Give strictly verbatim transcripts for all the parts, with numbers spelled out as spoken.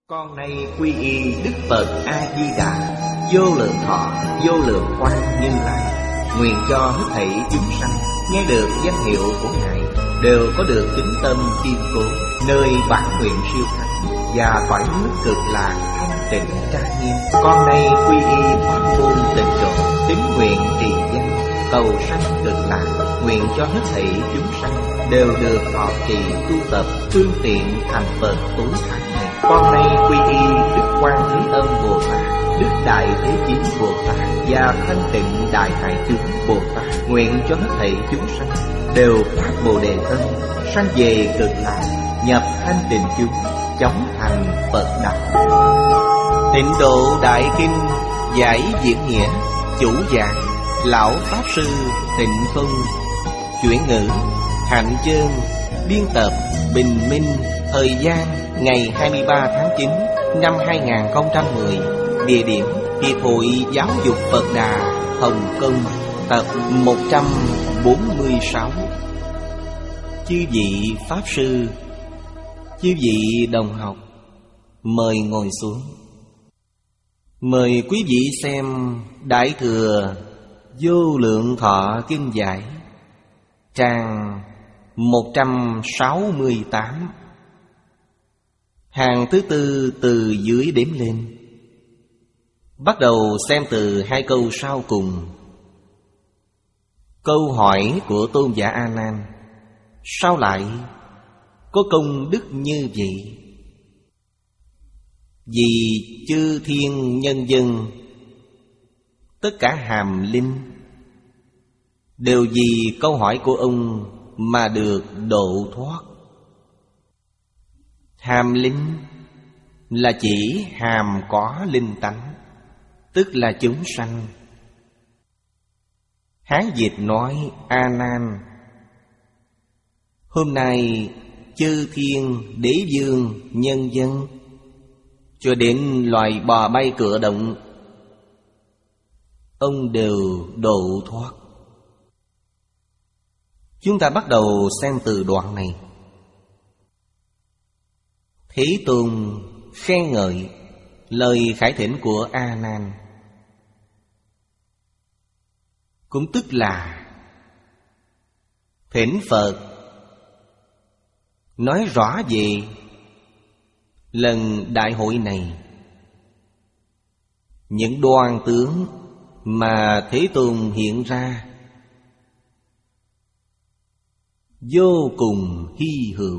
Con nay quy y Đức Phật A Di Đà, vô lượng thọ, vô lượng quang Như Lai. Nguyện cho hết thảy chúng sanh nghe được danh hiệu của Ngài đều có được tín tâm kiên cố, nơi bản nguyện siêu thắng và cõi nước cực lạc thanh tịnh trang nghiêm. Con nay quy y pháp môn tịnh độ, tín nguyện trì danh cầu sanh cực lạc. Nguyện cho hết thảy chúng sanh đều được thọ trì tu tập phương tiện thành Phật tối thắng này. Con nay quy y Đức Quan Thế Âm Bồ Tát, Đức Đại Thế Chí Bồ Tát và Thanh Tịnh Đại Hải Chúng Bồ Tát. Nguyện cho hết thảy chúng sanh đều phát Bồ Đề tâm, sanh về cực lạc, nhập thanh tịnh chúng, chóng thành Phật đạo. Tịnh Độ Đại Kinh giải diễn nghĩa, chủ giảng Lão Pháp Sư Tịnh Không, chuyển ngữ Hạnh Chương, biên tập Bình Minh. Thời gian ngày hai mươi ba tháng chín năm hai nghìn không trăm mười. Địa điểm Hiệp hội Giáo dục Phật Đà, Hồng Kông. Tập một trăm bốn mươi sáu. Chư vị Pháp Sư, chư vị đồng học, mời ngồi xuống. Mời quý vị xem Đại Thừa Vô Lượng Thọ Kinh Giải, trang một trăm sáu mươi tám, hàng thứ tư từ dưới đếm lên. Bắt đầu xem từ hai câu sau cùng. Câu hỏi của Tôn giả A Nan: sao lại có công đức như vậy? Vì chư thiên nhân dân, tất cả hàm linh đều vì câu hỏi của ông mà được độ thoát. Hàm linh là chỉ hàm có linh tánh, tức là chúng sanh. Hán dịch nói: A Nan, hôm nay chư thiên đế vương nhân dân cho đến loài bò bay cựa động, ông đều độ thoát. Chúng ta bắt đầu xem từ đoạn này. Thế Tôn khen ngợi lời khải thỉnh của A Nan, cũng tức là thỉnh Phật nói rõ về lần đại hội này, những đoan tướng mà Thế Tôn hiện ra vô cùng hy hữu.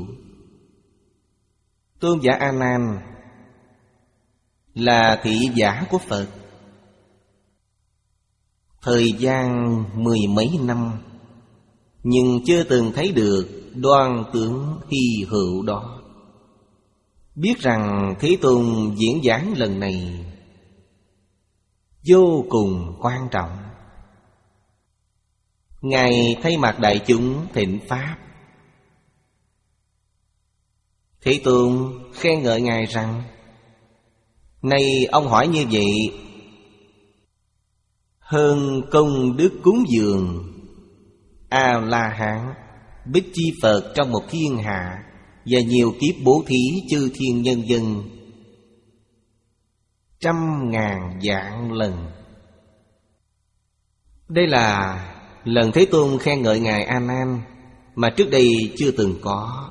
Tôn giả A Nan là thị giả của Phật, thời gian mười mấy năm, nhưng chưa từng thấy được đoan tướng hy hữu đó. Biết rằng Thế Tôn diễn giảng lần này vô cùng quan trọng. Ngài thay mặt đại chúng thịnh pháp. Thế Tôn khen ngợi Ngài rằng: nay ông hỏi như vậy, hơn công đức cúng dường A-la-hán, Bích Chi Phật trong một thiên hạ, và nhiều kiếp bố thí chư thiên nhân dân trăm ngàn vạn lần. Đây là lần Thế Tôn khen ngợi Ngài A Nan mà trước đây chưa từng có.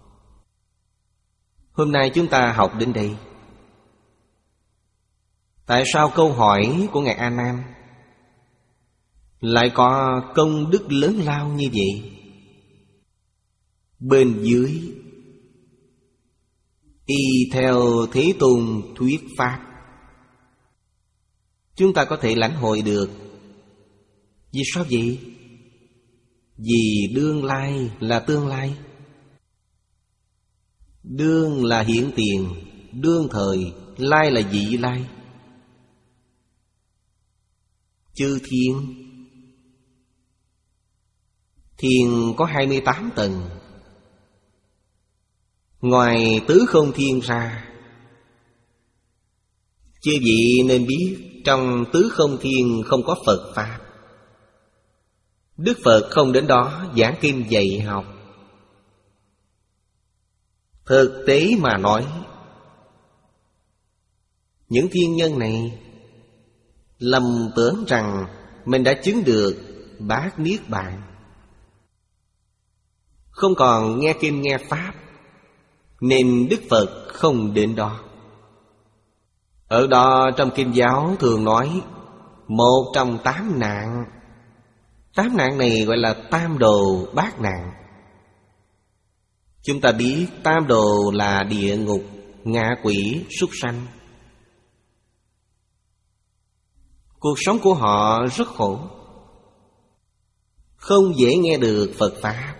Hôm nay chúng ta học đến đây. Tại sao câu hỏi của Ngài A Nan lại có công đức lớn lao như vậy? Bên dưới y theo Thế Tôn thuyết pháp, chúng ta có thể lãnh hội được. Vì sao vậy? Vì đương lai là tương lai, đương là hiện tiền, đương thời, lai là vị lai. Chư thiên, thiên có hai mươi tám tầng. Ngoài tứ không thiên ra, chư vị nên biết trong tứ không thiên không có Phật Pháp. Đức Phật không đến đó giảng kinh dạy học. Thực tế mà nói, Những thiên nhân này lầm tưởng rằng mình đã chứng được bát niết bàn, không còn nghe kinh nghe pháp, nên Đức Phật không đến đó. Ở đó trong kinh giáo thường nói một trong tám nạn. Tám nạn này gọi là tam đồ bát nạn. Chúng ta biết tam đồ là địa ngục, ngạ quỷ, súc sanh. Cuộc sống của họ rất khổ, không dễ nghe được Phật Pháp.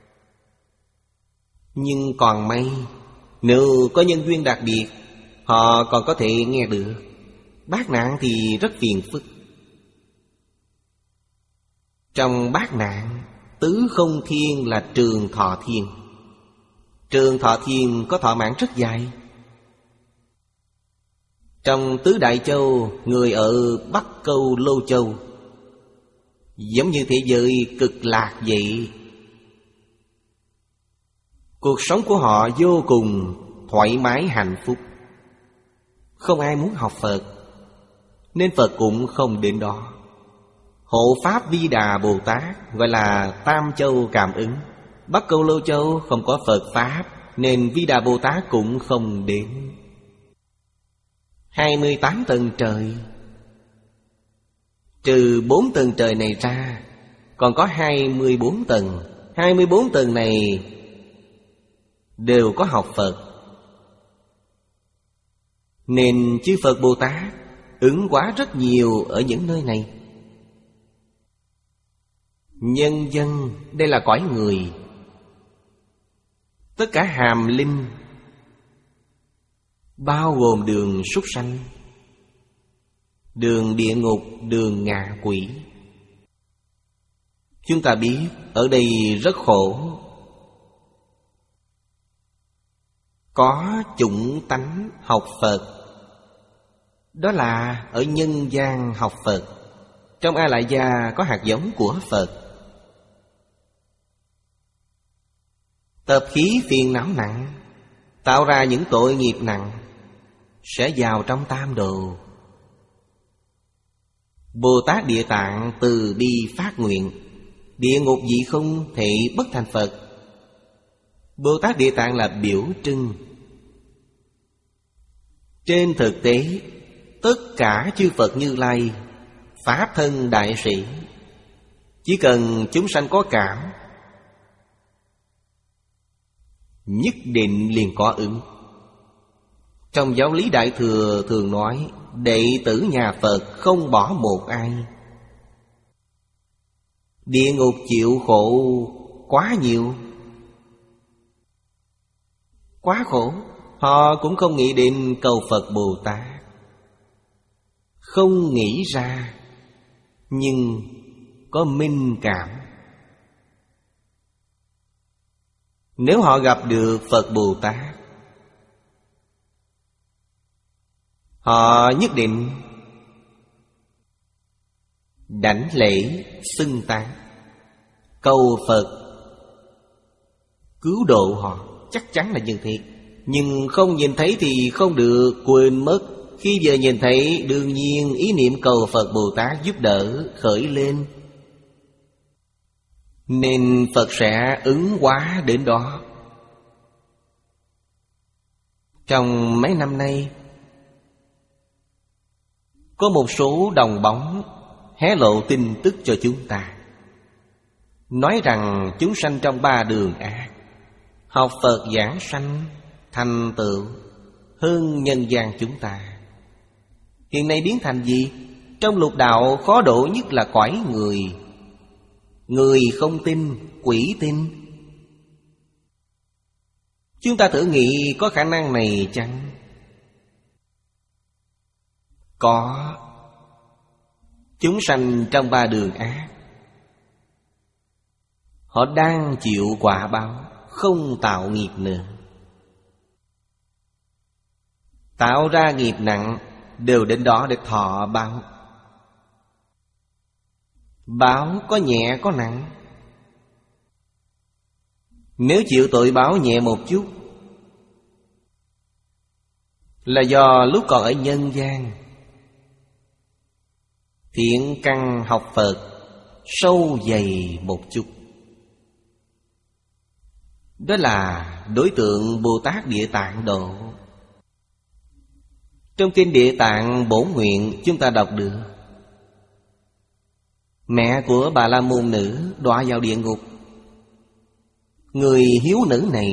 Nhưng còn may, nếu có nhân duyên đặc biệt, họ còn có thể nghe được. Bát nạn thì rất phiền phức. Trong bát nạn, tứ không thiên là Trường Thọ Thiên. Trường Thọ Thiên có thọ mạng rất dài. Trong tứ đại châu, người ở Bắc Câu Lô Châu giống như thế giới cực lạc vậy. Cuộc sống của họ vô cùng thoải mái hạnh phúc. Không ai muốn học Phật, nên Phật cũng không đến đó. Hộ Pháp Vi Đà Bồ Tát gọi là Tam Châu Cảm Ứng. Bắc Câu Lô Châu không có Phật Pháp, nên Vi Đà Bồ Tát cũng không đến. Hai mươi tám tầng trời, trừ bốn tầng trời này ra, còn có hai mươi bốn tầng. Hai mươi bốn tầng này đều có học Phật, nên chư Phật Bồ Tát ứng hóa rất nhiều ở những nơi này. Nhân dân, đây là cõi người. Tất cả hàm linh, bao gồm đường súc sanh, đường địa ngục, đường ngạ quỷ. Chúng ta biết ở đây rất khổ. Có chủng tánh học Phật, đó là ở nhân gian học Phật. Trong A Lại Gia có hạt giống của Phật. Tập khí phiền não nặng, tạo ra những tội nghiệp nặng, sẽ vào trong tam đồ. Bồ Tát Địa Tạng từ bi phát nguyện, địa ngục vị không thể bất thành Phật. Bồ Tát Địa Tạng là biểu trưng. Trên thực tế, tất cả chư Phật Như Lai, Pháp thân đại sĩ, chỉ cần chúng sanh có cảm, nhất định liền có ứng. Trong giáo lý Đại Thừa thường nói, đệ tử nhà Phật không bỏ một ai. Địa ngục chịu khổ quá nhiều, quá khổ, họ cũng không nghĩ đến cầu Phật Bồ Tát. Không nghĩ ra, nhưng có minh cảm. Nếu họ gặp được Phật Bồ Tát, họ nhất định đảnh lễ xưng tán, cầu Phật cứu độ họ, chắc chắn là như thế. Nhưng không nhìn thấy thì không được, quên mất. Khi giờ nhìn thấy, đương nhiên ý niệm cầu Phật Bồ Tát giúp đỡ khởi lên, nên Phật sẽ ứng hóa đến đó. Trong mấy năm nay, có một số đồng bóng hé lộ tin tức cho chúng ta, nói rằng chúng sanh trong ba đường ác, học Phật giảng sanh thành tựu hơn nhân gian chúng ta. Hiện nay biến thành gì? Trong lục đạo khó độ nhất là cõi người. Người không tin, quỷ tin. Chúng ta thử nghĩ có khả năng này chăng? Có. Chúng sanh trong ba đường ác, họ đang chịu quả báo, không tạo nghiệp nữa. Tạo ra nghiệp nặng đều đến đó để thọ báo. Báo có nhẹ có nặng. Nếu chịu tội báo nhẹ một chút là do lúc còn ở nhân gian thiện căn học Phật sâu dày một chút. Đó là đối tượng Bồ Tát Địa Tạng độ. Trong kinh Địa Tạng Bổn Nguyện chúng ta đọc được mẹ của Bà La Môn Nữ đọa vào địa ngục. Người hiếu nữ này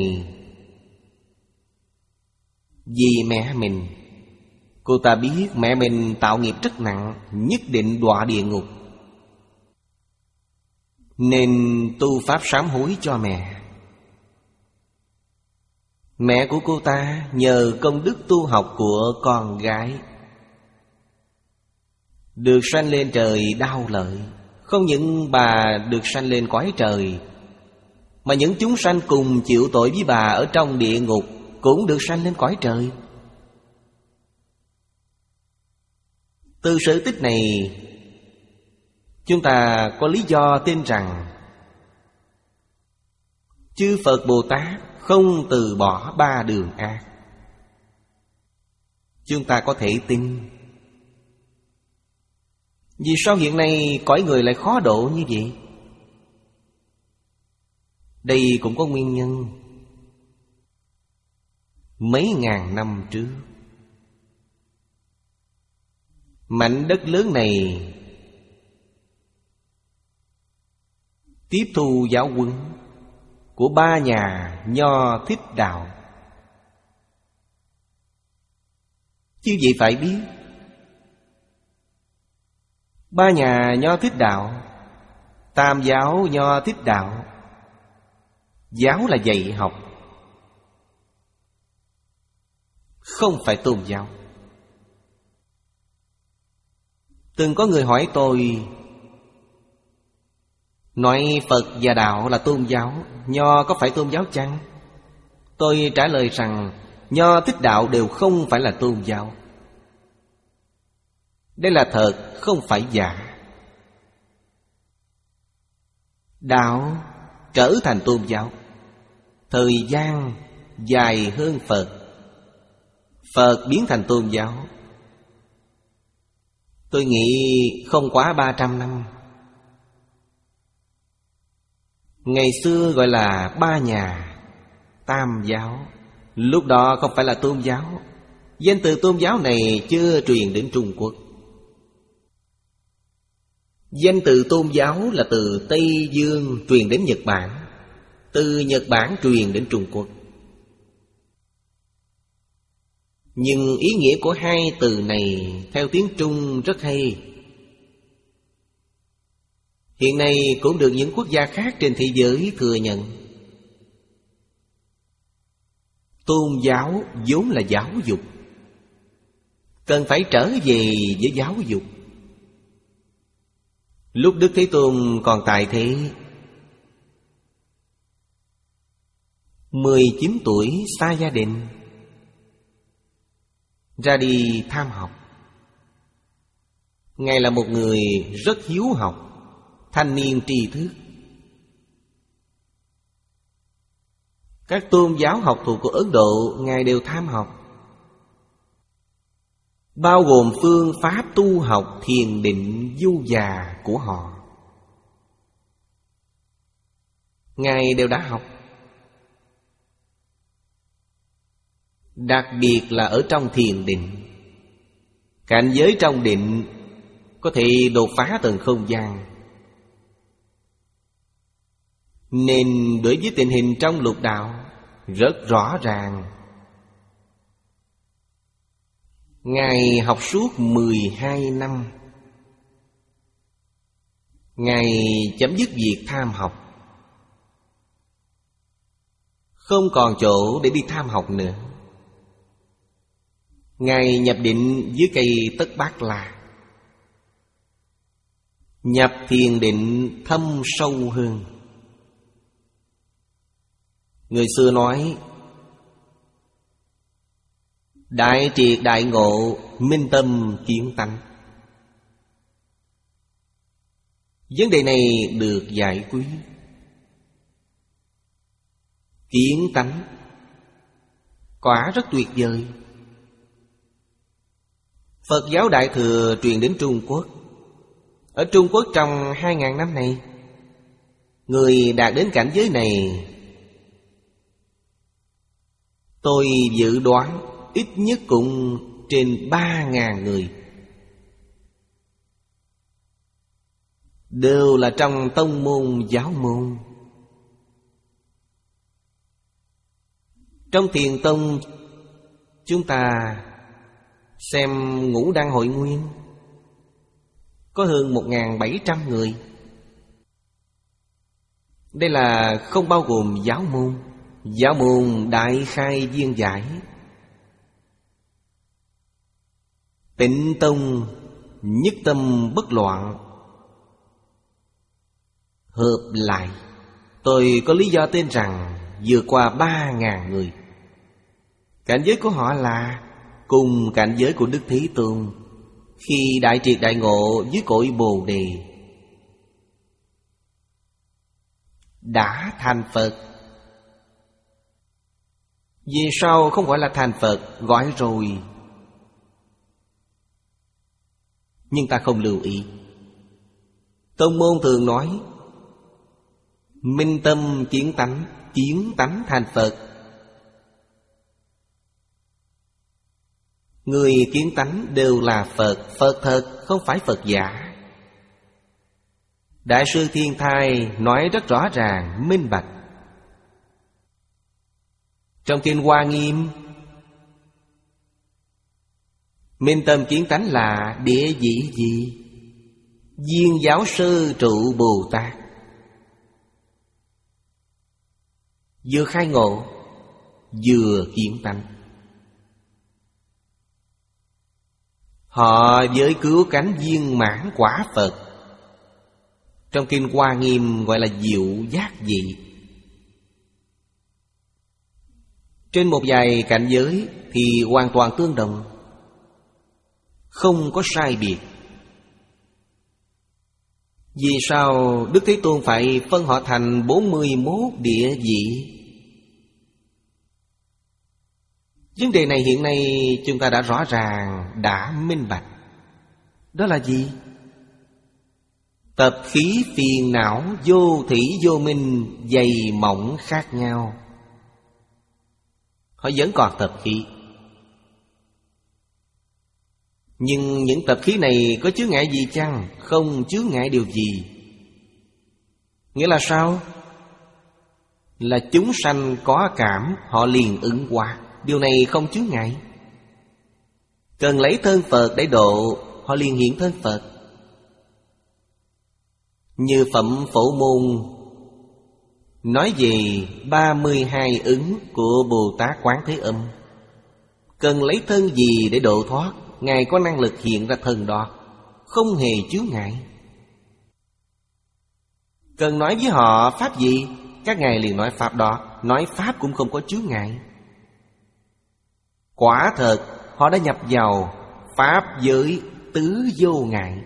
vì mẹ mình, cô ta biết mẹ mình tạo nghiệp rất nặng, nhất định đọa địa ngục, nên tu pháp sám hối cho mẹ. Mẹ của cô ta nhờ công đức tu học của con gái được sanh lên trời đau lợi. Không những bà được sanh lên cõi trời, mà những chúng sanh cùng chịu tội với bà ở trong địa ngục cũng được sanh lên cõi trời. Từ sự tích này chúng ta có lý do tin rằng chư Phật Bồ Tát không từ bỏ ba đường ác. Chúng ta có thể tin. Vì sao hiện nay cõi người lại khó độ như vậy? Đây cũng có nguyên nhân. Mấy ngàn năm trước, mảnh đất lớn này tiếp thu giáo huấn của ba nhà Nho Thích Đạo. Chứ gì phải biết, ba nhà Nho Thích Đạo, Tam giáo Nho Thích Đạo. Giáo là dạy học, không phải tôn giáo. Từng có người hỏi tôi, nói Phật và Đạo là tôn giáo, Nho có phải tôn giáo chăng? Tôi trả lời rằng Nho Thích Đạo đều không phải là tôn giáo. Đây là thật, không phải giả. Đạo trở thành tôn giáo thời gian dài hơn Phật. Phật biến thành tôn giáo, tôi nghĩ không quá ba trăm năm. Ngày xưa gọi là ba nhà Tam giáo, lúc đó không phải là tôn giáo. Danh từ tôn giáo này chưa truyền đến Trung Quốc. Danh từ tôn giáo là từ Tây Dương truyền đến Nhật Bản, từ Nhật Bản truyền đến Trung Quốc. Nhưng ý nghĩa của hai từ này theo tiếng Trung rất hay. Hiện nay cũng được những quốc gia khác trên thế giới thừa nhận. Tôn giáo vốn là giáo dục, cần phải trở về với giáo dục. Lúc Đức Thế Tôn còn tại thế, mười chín tuổi xa gia đình, ra đi tham học. Ngài là một người rất hiếu học, thanh niên tri thức. Các tôn giáo học thuộc của Ấn Độ Ngài đều tham học, bao gồm phương pháp tu học thiền định du già của họ. Ngài đều đã học. Đặc biệt là ở trong thiền định, cảnh giới trong định có thể đột phá tầng không gian. Nên đối với tình hình trong lục đạo rất rõ ràng. Ngài học suốt mười hai năm. Ngài chấm dứt việc tham học, không còn chỗ để đi tham học nữa. Ngài nhập định dưới cây Tất Bát La, nhập thiền định thâm sâu hơn. Người xưa nói đại triệt đại ngộ, minh tâm kiến tánh. Vấn đề này được giải quyết. Kiến tánh quả rất tuyệt vời. Phật giáo Đại Thừa truyền đến Trung Quốc. Ở Trung Quốc trong hai ngàn năm này, người đạt đến cảnh giới này, tôi dự đoán ít nhất cũng trên ba ngàn người. Đều là trong tông môn giáo môn. Trong Thiền Tông, chúng ta xem Ngũ Đăng Hội Nguyên, có hơn một nghìn bảy trăm người. Đây là không bao gồm giáo môn. Giáo môn Đại Khai Viên Giải, Tịnh Tông Nhất Tâm Bất Loạn, hợp lại, tôi có lý do tin rằng vượt qua ba ngàn người. Cảnh giới của họ là cùng cảnh giới của Đức Thế Tôn khi đại triệt đại ngộ dưới cội Bồ Đề, đã thành Phật. Vì sao không gọi là thành Phật, gọi rồi, nhưng ta không lưu ý. Tông môn thường nói minh tâm kiến tánh, kiến tánh thành Phật. Người kiến tánh đều là Phật, Phật thật, không phải Phật giả. Đại sư Thiên Thai nói rất rõ ràng, minh bạch. Trong Kinh Hoa Nghiêm, minh tâm kiến tánh là địa vị gì? Viên giáo sư trụ Bồ Tát, vừa khai ngộ, vừa kiến tánh. Họ với cứu cánh viên mãn quả Phật. Trong Kinh Hoa Nghiêm gọi là diệu giác vị. Trên một vài cảnh giới thì hoàn toàn tương đồng, không có sai biệt. Vì sao Đức Thế Tôn phải phân họ thành bốn mươi mốt địa vị? Vấn đề này hiện nay chúng ta đã rõ ràng, đã minh bạch. Đó là gì? Tập khí phiền não vô thủy vô minh, dày mỏng khác nhau. Họ vẫn còn tập khí, nhưng những tập khí này có chướng ngại gì chăng? Không chướng ngại điều gì. Nghĩa là sao? Là chúng sanh có cảm, họ liền ứng hóa. Điều này không chướng ngại. Cần lấy thân Phật để độ, họ liền hiện thân Phật. Như Phẩm Phổ Môn nói về ba mươi hai ứng của Bồ Tát Quán Thế Âm. Cần lấy thân gì để độ thoát, Ngài có năng lực hiện ra thân đó, không hề chướng ngại. Cần nói với họ pháp gì, các ngài liền nói pháp đó. Nói pháp cũng không có chướng ngại. Quả thật họ đã nhập vào pháp giới tứ vô ngại.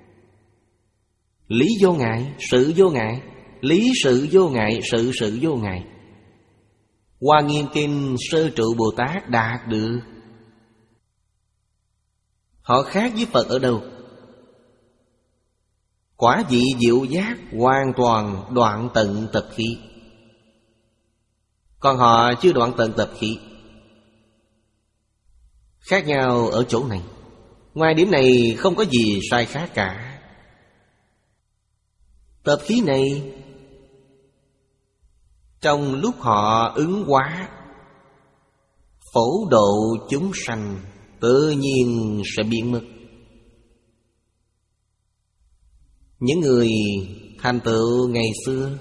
Lý vô ngại, sự vô ngại, lý sự vô ngại, sự sự vô ngại. Hoa Nghiêm Kinh Sơ Trụ Bồ Tát đạt được. Họ khác với Phật ở đâu? Quả vị diệu giác hoàn toàn đoạn tận tập khí, còn họ chưa đoạn tận tập khí. Khác nhau ở chỗ này. Ngoài điểm này không có gì sai khác cả. Tập khí này trong lúc họ ứng hóa, phổ độ chúng sanh, tự nhiên sẽ biến mất. Những người thành tựu ngày xưa,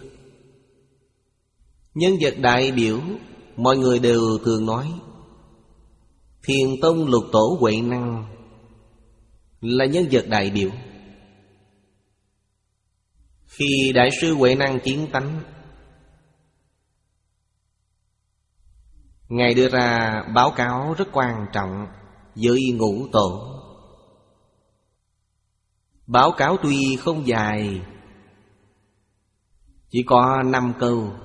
nhân vật đại biểu, mọi người đều thường nói Thiền Tông Lục Tổ Huệ Năng là nhân vật đại biểu. Khi Đại sư Huệ Năng kiến tánh, Ngài đưa ra báo cáo rất quan trọng với Ngũ Tổ. Báo cáo tuy không dài, chỉ có năm câu,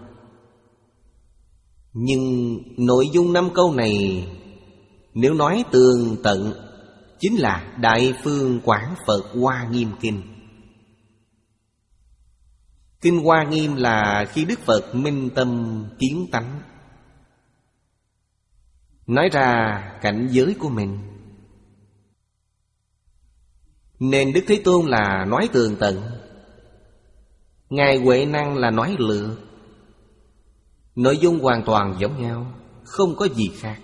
nhưng nội dung năm câu này nếu nói tường tận chính là Đại Phương Quảng Phật Hoa Nghiêm Kinh. Kinh Hoa Nghiêm là khi Đức Phật minh tâm kiến tánh, nói ra cảnh giới của mình. Nên Đức Thế Tôn là nói tường tận, Ngài Huệ Năng là nói lược. Nội dung hoàn toàn giống nhau, không có gì khác.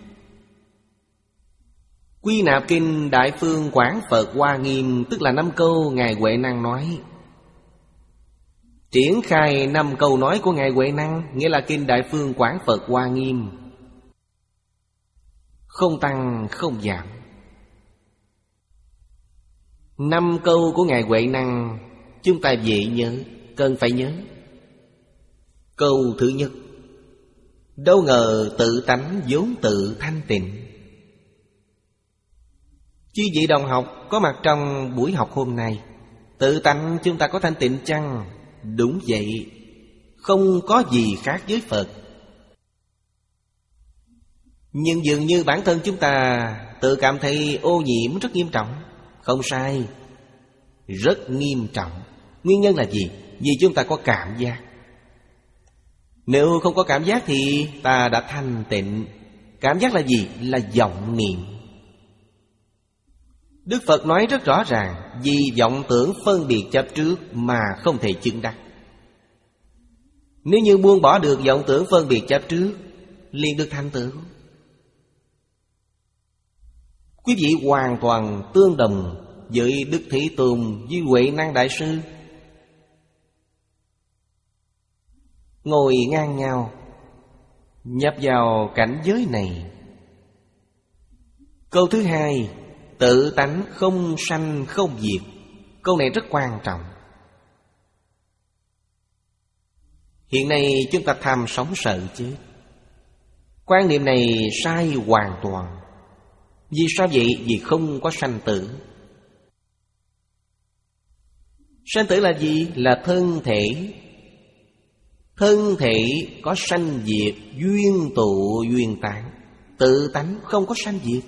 Quy nạp kinh Đại Phương Quảng Phật Hoa Nghiêm, tức là năm câu Ngài Huệ Năng nói. Triển khai năm câu nói của Ngài Huệ Năng, nghĩa là kinh Đại Phương Quảng Phật Hoa Nghiêm, không tăng không giảm. Năm câu của Ngài Huệ Năng chúng ta dễ nhớ, cần phải nhớ. Câu thứ nhất: đâu ngờ tự tánh vốn tự thanh tịnh. Chư vị đồng học có mặt trong buổi học hôm nay, tự tánh chúng ta có thanh tịnh chăng? Đúng vậy, không có gì khác với Phật. Nhưng dường như bản thân chúng ta tự cảm thấy ô nhiễm rất nghiêm trọng. Không sai, rất nghiêm trọng. Nguyên nhân là gì? Vì chúng ta có cảm giác. Nếu không có cảm giác thì ta đã thanh tịnh. Cảm giác là gì? Là vọng niệm. Đức Phật nói rất rõ ràng, vì vọng tưởng phân biệt chấp trước mà không thể chứng đắc. Nếu như buông bỏ được vọng tưởng phân biệt chấp trước, liền được thành tựu. Quý vị hoàn toàn tương đồng với Đức Thế Tôn, với Huệ Năng Đại Sư, ngồi ngang nhau, nhập vào cảnh giới này. Câu thứ hai: tự tánh không sanh không diệt. Câu này rất quan trọng. Hiện nay chúng ta tham sống sợ chết. Quan niệm này sai hoàn toàn. Vì sao vậy? Vì không có sanh tử. Sanh tử là gì? Là thân thể. Thân thể có sanh diệt, duyên tụ duyên tán. Tự tánh không có sanh diệt.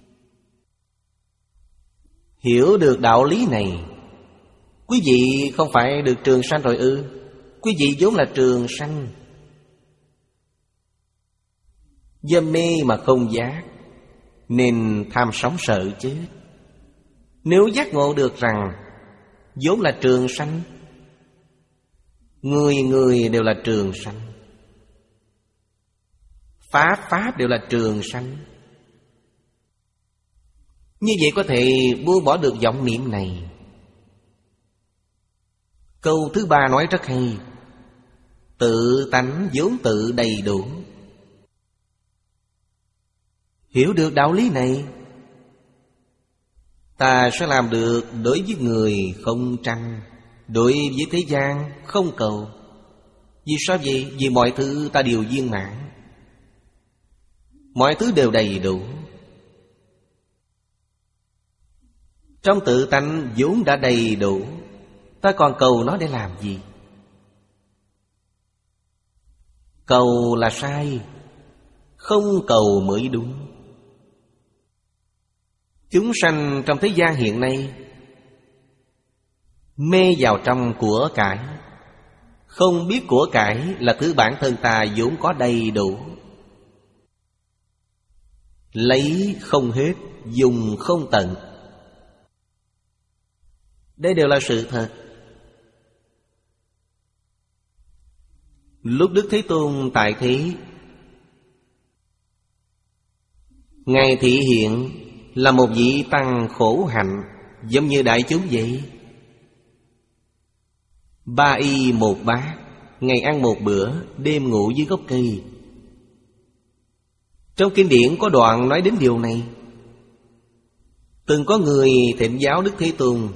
Hiểu được đạo lý này, quý vị không phải được trường sanh rồi ư? Quý vị vốn là trường sanh. Dâm mê mà không giác, nên tham sống sợ chết. Nếu giác ngộ được rằng vốn là trường sanh, người người đều là trường sanh, pháp pháp đều là trường sanh, như vậy có thể buông bỏ được vọng niệm này. Câu thứ ba nói rất hay: tự tánh vốn tự đầy đủ. Hiểu được đạo lý này, ta sẽ làm được đối với người không tranh, đối với thế gian không cầu. Vì sao vậy? Vì mọi thứ ta đều viên mãn, mọi thứ đều đầy đủ. Trong tự tánh vốn đã đầy đủ, ta còn cầu nó để làm gì? Cầu là sai, không cầu mới đúng. Chúng sanh trong thế gian hiện nay mê vào trong của cải, không biết của cải là thứ bản thân ta vốn có đầy đủ. Lấy không hết, dùng không tận. Đây đều là sự thật. Lúc Đức Thế Tôn tại thế, Ngài thị hiện là một vị tăng khổ hạnh, giống như đại chúng vậy. Ba y một bát, ngày ăn một bữa, đêm ngủ dưới gốc cây. Trong kinh điển có đoạn nói đến điều này. Từng có người thỉnh giáo Đức Thế Tôn.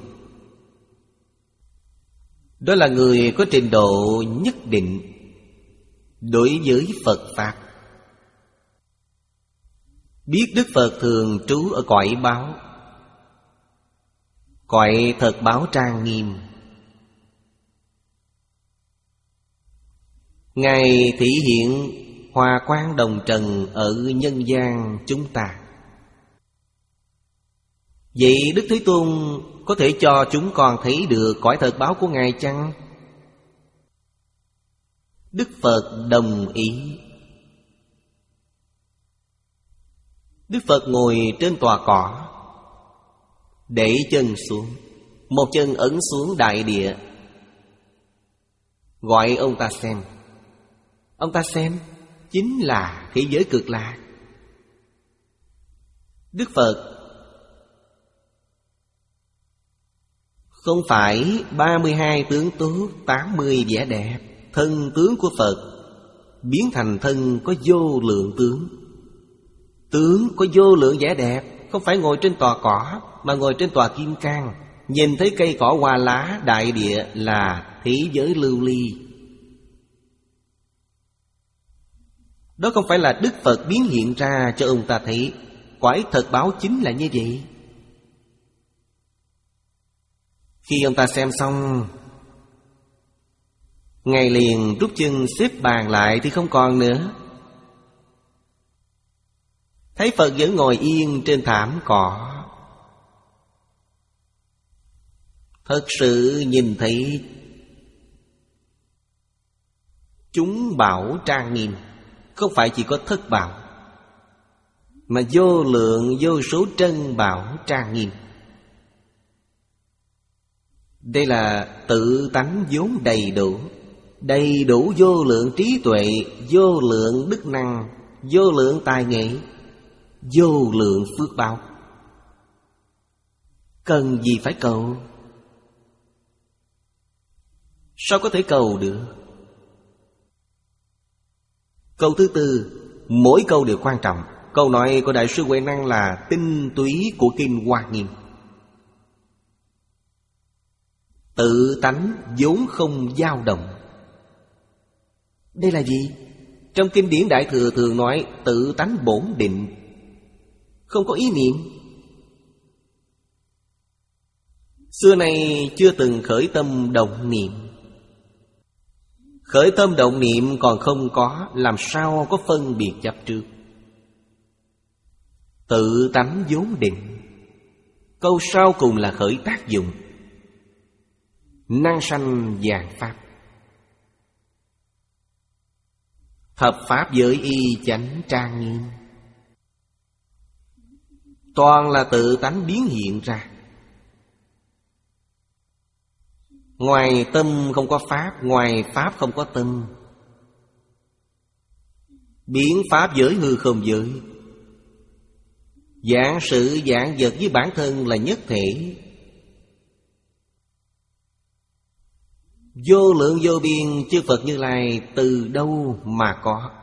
Đó là người có trình độ nhất định đối với Phật Pháp. Biết Đức Phật thường trú ở cõi báo, cõi thật báo trang nghiêm. Ngài thị hiện hòa quang đồng trần ở nhân gian chúng ta. Vậy Đức Thế Tôn có thể cho chúng con thấy được cõi thật báo của Ngài chăng? Đức Phật đồng ý. Đức Phật ngồi trên tòa cỏ, đẩy chân xuống, một chân ấn xuống đại địa, gọi ông ta xem. Ông ta xem chính là thế giới cực lạc. Đức Phật không phải ba mươi hai tướng tốt, tám mươi vẻ đẹp. Thân tướng của Phật biến thành thân có vô lượng tướng. Tướng có vô lượng vẻ đẹp. Không phải ngồi trên tòa cỏ, mà ngồi trên tòa kim cang. Nhìn thấy cây cỏ hoa lá, đại địa là thế giới lưu ly. Đó không phải là Đức Phật biến hiện ra cho ông ta thấy. Cõi thật báo chính là như vậy. Khi ông ta xem xong, Ngài liền rút chân xếp bàn lại thì không còn nữa. Thấy Phật vẫn ngồi yên trên thảm cỏ. Thật sự nhìn thấy chúng bảo trang nghiêm. Không phải chỉ có thất bảo, mà vô lượng vô số trân bảo trang nghiêm. Đây là tự tánh vốn đầy đủ. Đầy đủ vô lượng trí tuệ, vô lượng đức năng, vô lượng tài nghệ, vô lượng phước báo. Cần gì phải cầu? Sao có thể cầu được? Câu thứ tư, mỗi câu đều quan trọng. Câu nói của Đại sư Huệ Năng là tinh túy của Kinh Hoa Nghiêm. Tự tánh vốn không dao động. Đây là gì? Trong kinh điển Đại Thừa thường nói tự tánh bổn định, không có ý niệm. Xưa nay chưa từng khởi tâm động niệm. Khởi tâm động niệm còn không có, làm sao có phân biệt chấp trước? Tự tánh vốn định. Câu sau cùng là khởi tác dụng. Năng sanh vạn pháp. Thập pháp giới y chánh trang nghiêm. Toàn là tự tánh biến hiện ra. Ngoài tâm không có pháp, ngoài pháp không có tâm. Biến pháp giới hư không giới. Dạng sự dạng vật với bản thân là nhất thể. Vô lượng vô biên chư Phật Như Lai từ đâu mà có?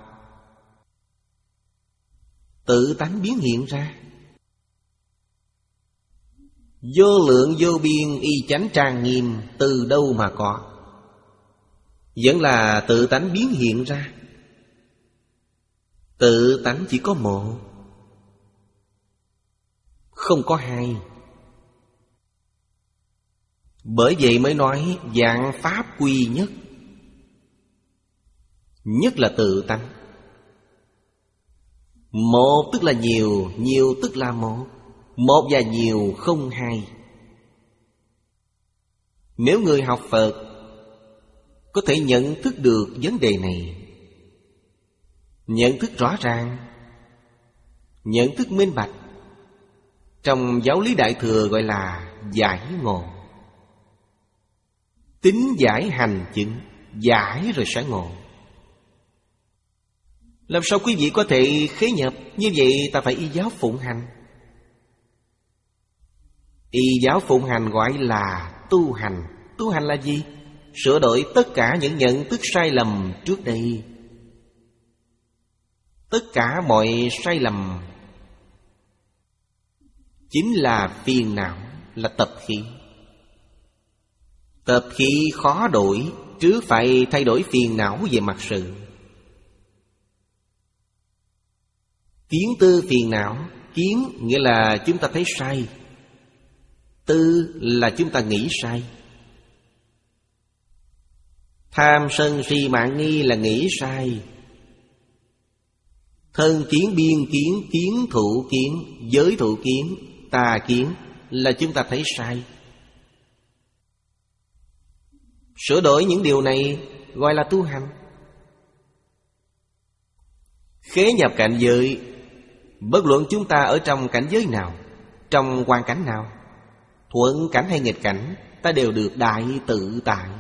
Tự tánh biến hiện ra. Vô lượng vô biên y chánh trang nghiêm từ đâu mà có? Vẫn là tự tánh biến hiện ra. Tự tánh chỉ có một, không có hai. Bởi vậy mới nói vạn pháp quy nhất. Nhất là tự tánh. Một tức là nhiều, nhiều tức là một. Một và nhiều không hai. Nếu người học Phật có thể nhận thức được vấn đề này, nhận thức rõ ràng, nhận thức minh bạch, trong giáo lý Đại Thừa gọi là giải ngộ. Tín giải hành chứng, giải rồi sẽ ngộ. Làm sao quý vị có thể khế nhập? Như vậy ta phải y giáo phụng hành. Y giáo phụng hành gọi là tu hành. Tu hành là gì? Sửa đổi tất cả những nhận thức sai lầm trước đây. Tất cả mọi sai lầm chính là phiền não, là tập khí. Tập khí khó đổi, trước phải thay đổi phiền não về mặt sự. Kiến tư phiền não. Kiến nghĩa là chúng ta thấy sai. Tư là chúng ta nghĩ sai. Tham sân si mạng nghi là nghĩ sai. Thân kiến biên kiến, kiến thụ kiến, giới thụ kiến, tà kiến, là chúng ta thấy sai. Sửa đổi những điều này gọi là tu hành. Khế nhập cảnh giới, bất luận chúng ta ở trong cảnh giới nào, trong hoàn cảnh nào, thuận cảnh hay nghịch cảnh, ta đều được đại tự tại,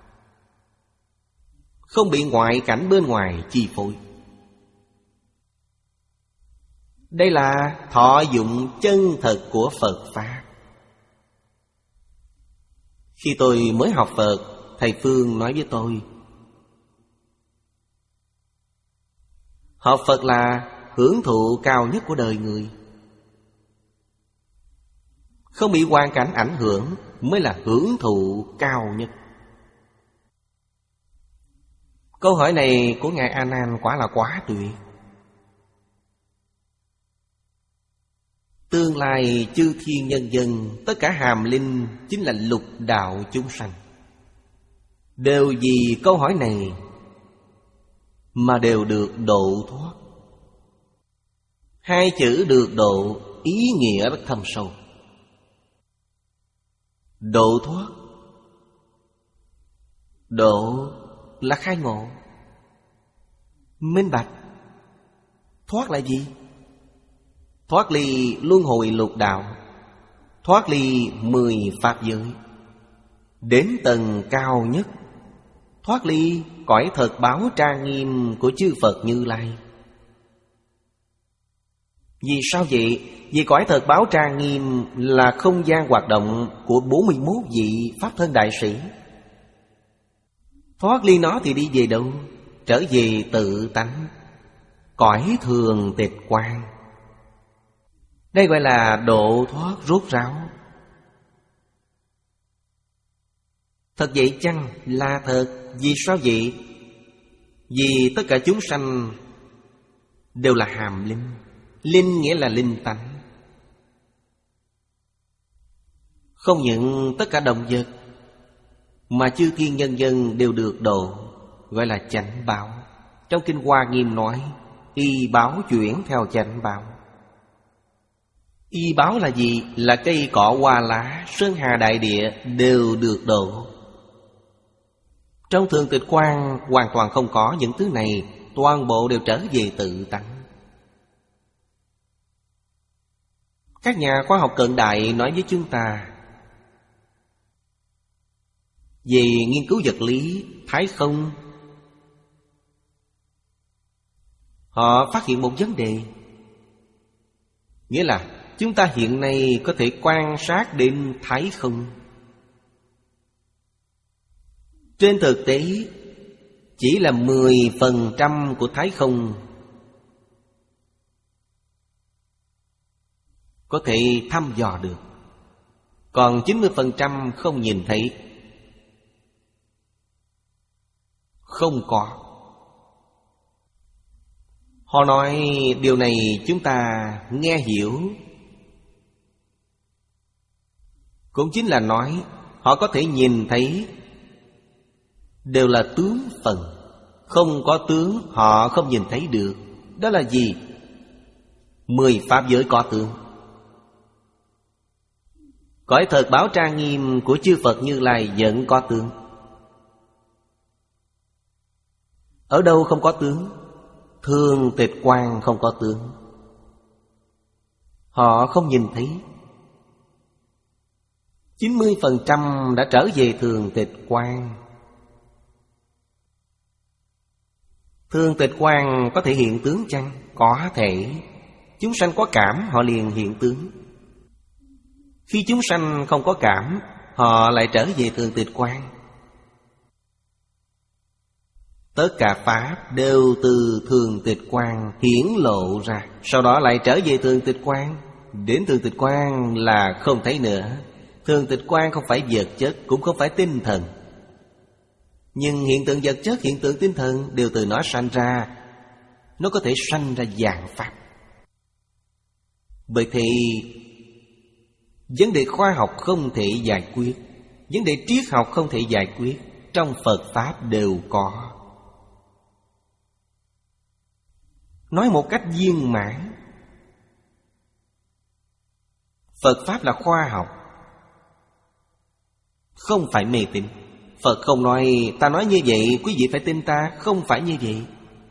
không bị ngoại cảnh bên ngoài chi phối. Đây là thọ dụng chân thật của Phật Pháp. Khi tôi mới học Phật, thầy Phương nói với tôi, học Phật là hưởng thụ cao nhất của đời người, không bị hoàn cảnh ảnh hưởng mới là hưởng thụ cao nhất. Câu hỏi này của Ngài A Nan quả là quá tuyệt. Tương lai chư thiên nhân dân, tất cả hàm linh chính là lục đạo chúng sanh, đều vì câu hỏi này mà đều được độ thoát. Hai chữ được độ ý nghĩa rất thâm sâu. Độ thoát, độ là khai ngộ, minh bạch. Thoát là gì? Thoát ly luân hồi lục đạo, thoát ly mười pháp giới, đến tầng cao nhất, thoát ly cõi thật báo trang nghiêm của chư Phật Như Lai. Vì sao vậy? Vì cõi thật báo trang nghiêm là không gian hoạt động của bốn mươi mốt vị Pháp Thân Đại Sĩ. Thoát ly nó thì đi về đâu? Trở về tự tánh, cõi thường tịch quang. Đây gọi là độ thoát rốt ráo. Thật vậy chăng? Là thật. Vì sao vậy? Vì tất cả chúng sanh đều là hàm linh. Linh nghĩa là linh tánh. Không những tất cả động vật mà chư thiên nhân dân đều được độ, gọi là chánh báo. Trong Kinh Hoa Nghiêm nói, y báo chuyển theo chánh báo. Y báo là gì? Là cây cỏ hoa lá, sơn hà đại địa đều được độ. Trong thường tịch quang hoàn toàn không có những thứ này, toàn bộ đều trở về tự tánh. Các nhà khoa học cận đại nói với chúng ta về nghiên cứu vật lý thái không. Họ phát hiện một vấn đề, nghĩa là chúng ta hiện nay có thể quan sát đến thái không. Trên thực tế chỉ là mười phần trăm của thái không có thể thăm dò được, còn chín mươi phần trăm không nhìn thấy. Không có. Họ nói điều này chúng ta nghe hiểu, cũng chính là nói họ có thể nhìn thấy đều là tướng phần, không có tướng họ không nhìn thấy được. Đó là gì? Mười pháp giới có tướng. Cõi thật báo trang nghiêm của chư Phật Như Lai vẫn có tướng. Ở đâu không có tướng? Thường tịch quang không có tướng. Họ không nhìn thấy. chín mươi phần trăm đã trở về thường tịch quang. Thường tịch quang có thể hiện tướng chăng? Có thể. Chúng sanh có cảm họ liền hiện tướng. Khi chúng sanh không có cảm, họ lại trở về thường tịch quang. Tất cả pháp đều từ thường tịch quang hiển lộ ra, sau đó lại trở về thường tịch quang. Đến thường tịch quang là không thấy nữa. Thường tịch quang không phải vật chất, cũng không phải tinh thần. Nhưng hiện tượng vật chất, hiện tượng tinh thần đều từ nó sanh ra. Nó có thể sanh ra vạn pháp. Bởi thì vấn đề khoa học không thể giải quyết, vấn đề triết học không thể giải quyết, trong Phật Pháp đều có. Nói một cách viên mãn, Phật Pháp là khoa học, không phải mê tín. Phật không nói ta nói như vậy quý vị phải tin ta, không phải như vậy.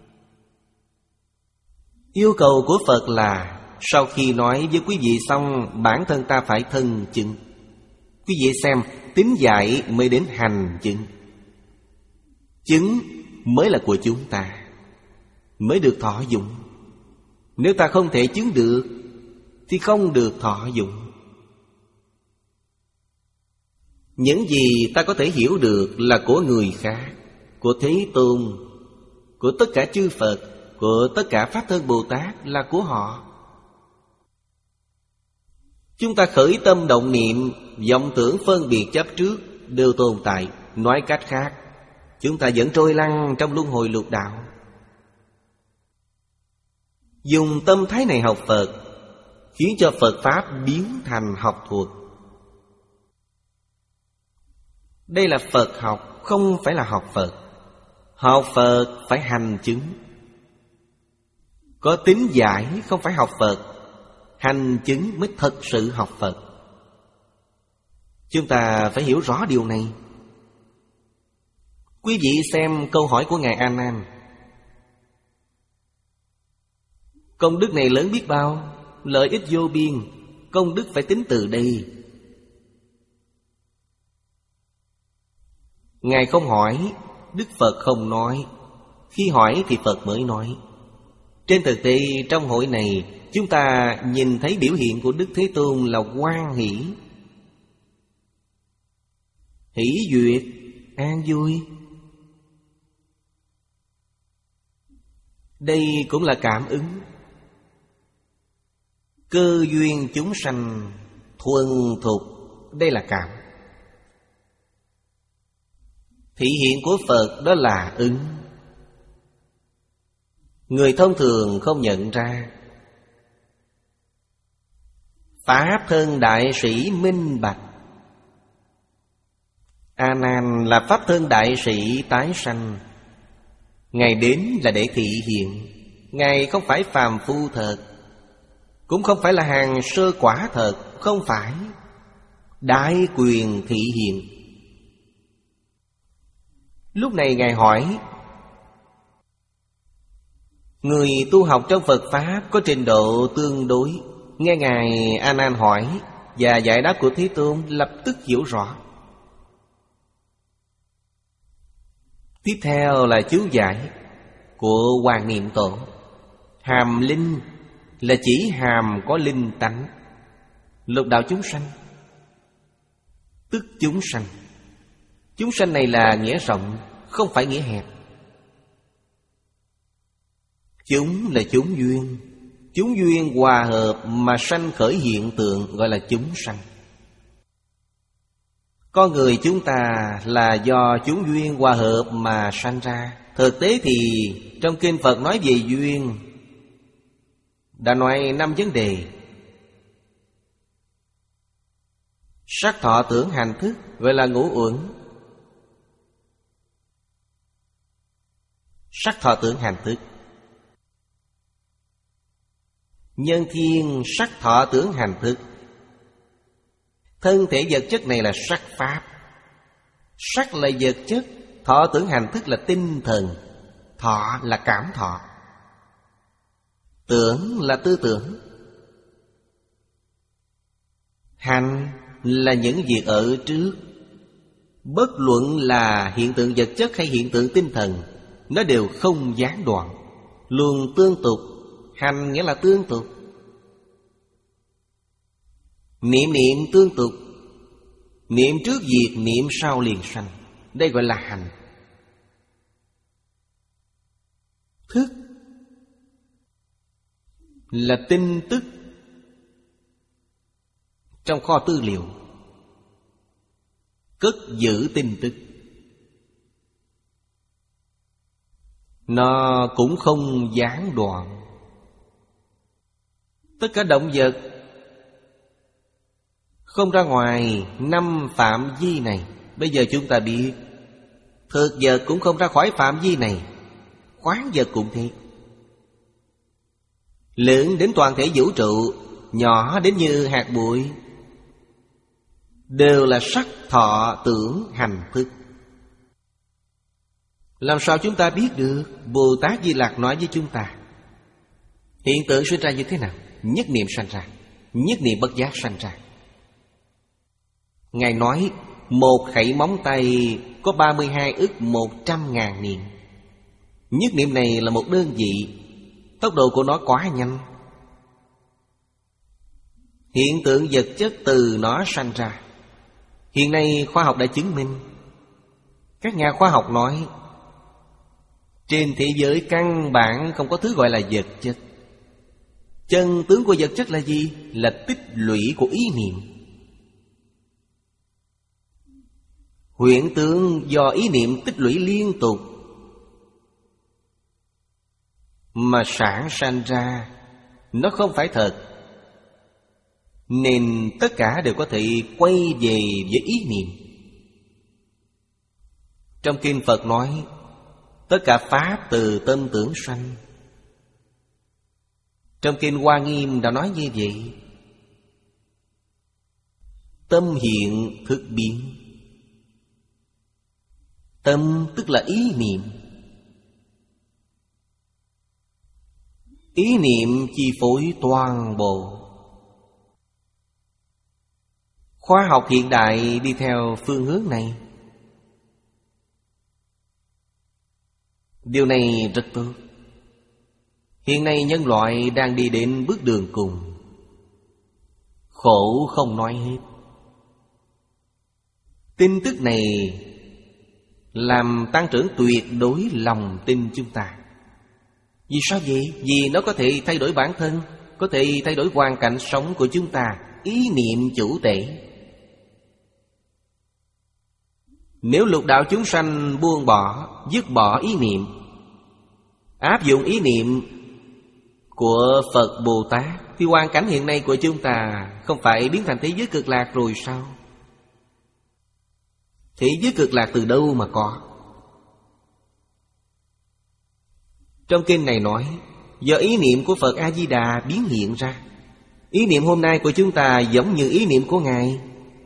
Yêu cầu của Phật là sau khi nói với quý vị xong, bản thân ta phải thân chứng. Quý vị xem, tín giải mới đến hành chứng. Chứng mới là của chúng ta, mới được thọ dụng. Nếu ta không thể chứng được thì không được thọ dụng. Những gì ta có thể hiểu được là của người khác, của Thế Tôn, của tất cả chư Phật, của tất cả Pháp Thân Bồ Tát là của họ. Chúng ta khởi tâm động niệm, vọng tưởng phân biệt chấp trước đều tồn tại. Nói cách khác, chúng ta vẫn trôi lăn trong luân hồi lục đạo. Dùng tâm thái này học Phật, khiến cho Phật Pháp biến thành học thuật. Đây là Phật học, không phải là học Phật. Học Phật phải hành chứng. Có tín giải không phải học Phật, hành chứng mới thật sự học Phật. Chúng ta phải hiểu rõ điều này. Quý vị xem câu hỏi của Ngài A Nan. Công đức này lớn biết bao, lợi ích vô biên. Công đức phải tính từ đây. Ngài không hỏi, Đức Phật không nói. Khi hỏi thì Phật mới nói. Trên thực tế trong hội này, chúng ta nhìn thấy biểu hiện của Đức Thế Tôn là hoan hỷ, hỷ duyệt, an vui. Đây cũng là cảm ứng. Cơ duyên chúng sanh thuần thục, đây là cảm. Thị hiện của Phật đó là ứng. Người thông thường không nhận ra. Pháp thân đại sĩ minh bạch. A Nan là pháp thân đại sĩ tái sanh. Ngài đến là để thị hiện. Ngài không phải phàm phu thật, cũng không phải là hàng sơ quả thật. Không phải. Đại quyền thị hiện. Lúc này Ngài hỏi, người tu học trong Phật Pháp có trình độ tương đối. Nghe Ngài A Nan hỏi và giải đáp của Thế Tôn, lập tức hiểu rõ. Tiếp theo là chú giải của Hoàng Niệm Tổ. Hàm linh là chỉ hàm có linh tánh. Lục đạo chúng sanh, tức chúng sanh. Chúng sanh này là nghĩa rộng, không phải nghĩa hẹp. Chúng là chúng duyên. Chúng duyên hòa hợp mà sanh khởi hiện tượng, gọi là chúng sanh. Con người chúng ta là do chúng duyên hòa hợp mà sanh ra. Thực tế thì trong kinh Phật nói về duyên đã nói năm vấn đề: sắc thọ tưởng hành thức, gọi là ngũ uẩn. Sắc thọ tưởng hành thức. Nhân thiên sắc thọ tưởng hành thức. Thân thể vật chất này là sắc pháp. Sắc là vật chất, thọ tưởng hành thức là tinh thần, thọ là cảm thọ, tưởng là tư tưởng, hành là những việc ở trước. Bất luận là hiện tượng vật chất hay hiện tượng tinh thần, nó đều không gián đoạn, luôn tương tục. Hành nghĩa là tương tục. Niệm niệm tương tục. Niệm trước diệt, niệm sau liền sanh. Đây gọi là hành. Thức là tin tức trong kho tư liệu, cất giữ tin tức. Nó cũng không gián đoạn. Tất cả động vật không ra ngoài năm phạm vi này. Bây giờ chúng ta biết thực vật cũng không ra khỏi phạm vi này, khoáng vật cũng thế. Lượng đến toàn thể vũ trụ nhỏ đến như hạt bụi, đều là sắc thọ tưởng hành thức. Làm sao chúng ta biết được? Bồ Tát Di Lặc nói với chúng ta, hiện tượng sinh ra như thế nào? Nhất niệm sanh ra, nhất niệm bất giác sanh ra. Ngài nói một khẩy móng tay có ba mươi hai ức một trăm ngàn niệm. Nhất niệm này là một đơn vị, tốc độ của nó quá nhanh. Hiện tượng vật chất từ nó sanh ra. Hiện nay khoa học đã chứng minh. Các nhà khoa học nói trên thế giới căn bản không có thứ gọi là vật chất. Chân tướng của vật chất là gì? Là tích lũy của ý niệm. Huyễn tướng do ý niệm tích lũy liên tục mà sản sanh ra, nó không phải thật. Nên tất cả đều có thể quay về với ý niệm. Trong kinh Phật nói tất cả pháp từ tâm tưởng sanh. Trong kinh Hoa Nghiêm đã nói như vậy. Tâm hiện thức biến. Tâm tức là ý niệm. Ý niệm chi phối toàn bộ. Khoa học hiện đại đi theo phương hướng này. Điều này rất tốt. Hiện nay nhân loại đang đi đến bước đường cùng. Khổ không nói hết. Tin tức này làm tăng trưởng tuyệt đối lòng tin chúng ta. Vì sao vậy? Vì nó có thể thay đổi bản thân, có thể thay đổi hoàn cảnh sống của chúng ta. Ý niệm chủ tể. Nếu lục đạo chúng sanh buông bỏ, dứt bỏ ý niệm, áp dụng ý niệm của Phật Bồ Tát, thì hoàn cảnh hiện nay của chúng ta không phải biến thành thế giới cực lạc rồi sao? Thế giới cực lạc từ đâu mà có? Trong kinh này nói do ý niệm của Phật A-di-đà biến hiện ra. Ý niệm hôm nay của chúng ta giống như ý niệm của Ngài.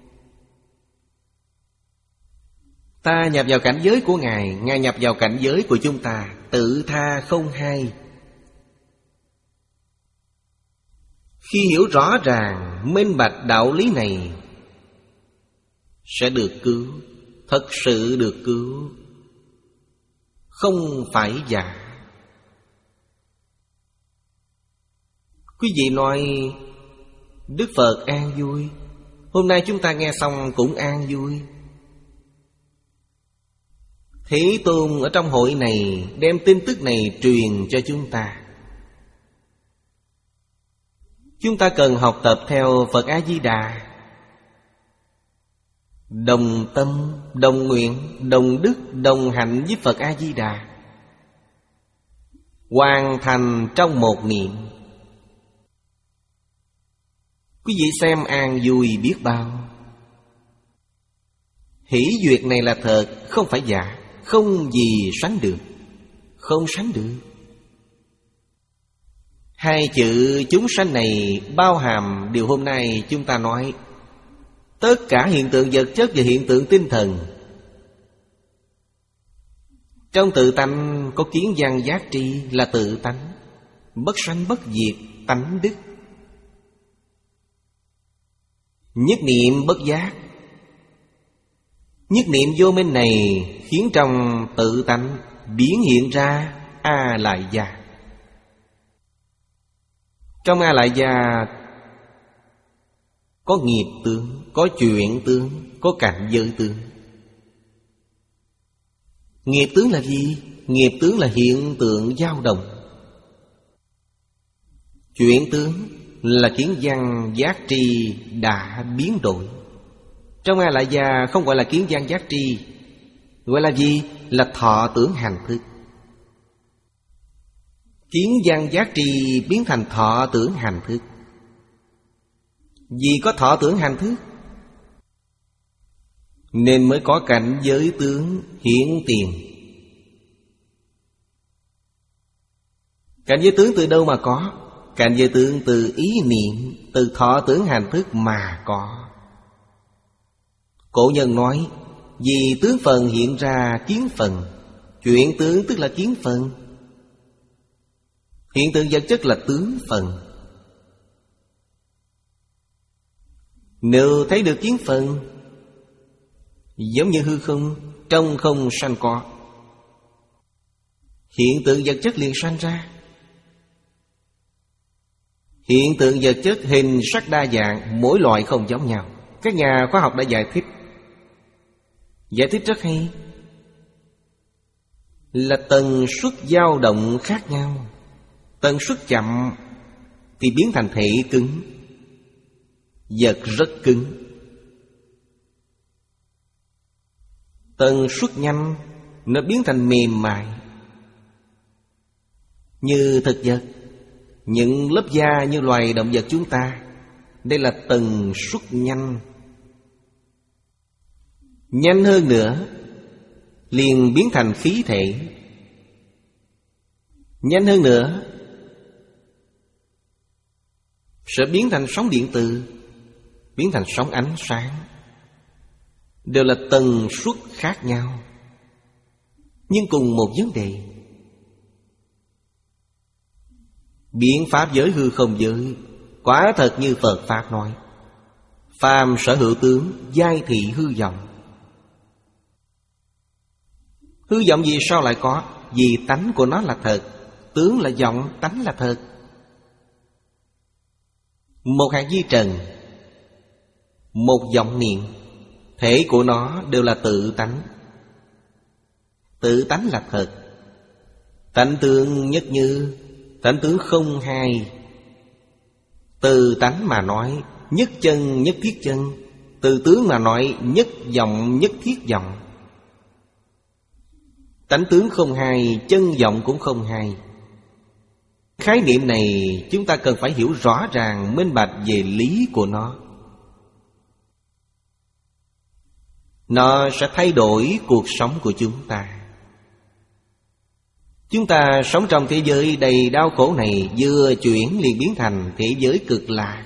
Ta nhập vào cảnh giới của Ngài, Ngài nhập vào cảnh giới của chúng ta, tự tha không hai. Khi hiểu rõ ràng, minh bạch đạo lý này, sẽ được cứu, thật sự được cứu, không phải giả. Quý vị nói Đức Phật an vui. Hôm nay chúng ta nghe xong cũng an vui. Thế Tôn ở trong hội này đem tin tức này truyền cho chúng ta. Chúng ta cần học tập theo Phật A-di-đà, đồng tâm, đồng nguyện, đồng đức, đồng hạnh với Phật A-di-đà, hoàn thành trong một niệm. Quý vị xem an vui biết bao. Hỷ duyệt này là thật, không phải giả, không gì sánh được, không sánh được. Hai chữ chúng sanh này bao hàm điều hôm nay chúng ta nói. Tất cả hiện tượng vật chất và hiện tượng tinh thần. Trong tự tánh có kiến văn giác tri là tự tánh, bất sanh bất diệt, tánh đức. Nhất niệm bất giác. Nhất niệm vô minh này khiến trong tự tánh biến hiện ra A Lại Gia. Trong A Lại Gia có nghiệp tướng, có chuyện tướng, có cảnh giới tướng. Nghiệp tướng là gì? Nghiệp tướng là hiện tượng dao động. Chuyện tướng là kiến văn giác tri đã biến đổi. Trong A Lại Gia không gọi là kiến văn giác tri, gọi là gì? Là thọ tưởng hành thức. Kiến văn giác tri biến thành thọ tưởng hành thức. Vì có thọ tưởng hành thức nên mới có cảnh giới tướng hiện tiền. Cảnh giới tướng từ đâu mà có? Cảnh giới tướng từ ý niệm, từ thọ tưởng hành thức mà có. Cổ nhân nói, vì tướng phần hiện ra kiến phần. Chuyện tướng tức là kiến phần. Hiện tượng vật chất là tướng phần. Nếu thấy được kiến phần, giống như hư không, trong không sanh có, hiện tượng vật chất liền sanh ra. Hiện tượng vật chất hình sắc đa dạng, mỗi loại không giống nhau. Các nhà khoa học đã giải thích, giải thích rất hay, là tần suất dao động khác nhau. Tần suất chậm thì biến thành thể cứng, vật rất cứng. Tần suất nhanh, nó biến thành mềm mại. Như thực vật, những lớp da như loài động vật chúng ta, đây là tần suất nhanh. Nhanh hơn nữa liền biến thành khí thể. Nhanh hơn nữa sẽ biến thành sóng điện từ, biến thành sóng ánh sáng. Đều là tần suất khác nhau, nhưng cùng một vấn đề. Biện pháp giới hư không giới, quả thật như Phật Pháp nói, phàm sở hữu tướng, giai thị hư vọng. Hư vọng vì sao lại có? Vì tánh của nó là thật. Tướng là vọng, tánh là thật. Một hạt di trần, một vọng niệm, thể của nó đều là tự tánh. Tự tánh là thật. Tánh tướng nhất như, tánh tướng không hai. Từ tánh mà nói, nhất chân nhất thiết chân. Từ tướng mà nói, nhất vọng nhất thiết vọng. Tánh tướng không hai, chân vọng cũng không hai. Khái niệm này chúng ta cần phải hiểu rõ ràng, minh bạch về lý của nó. Nó sẽ thay đổi cuộc sống của chúng ta. Chúng ta sống trong thế giới đầy đau khổ này, vừa chuyển liền biến thành thế giới cực lạc.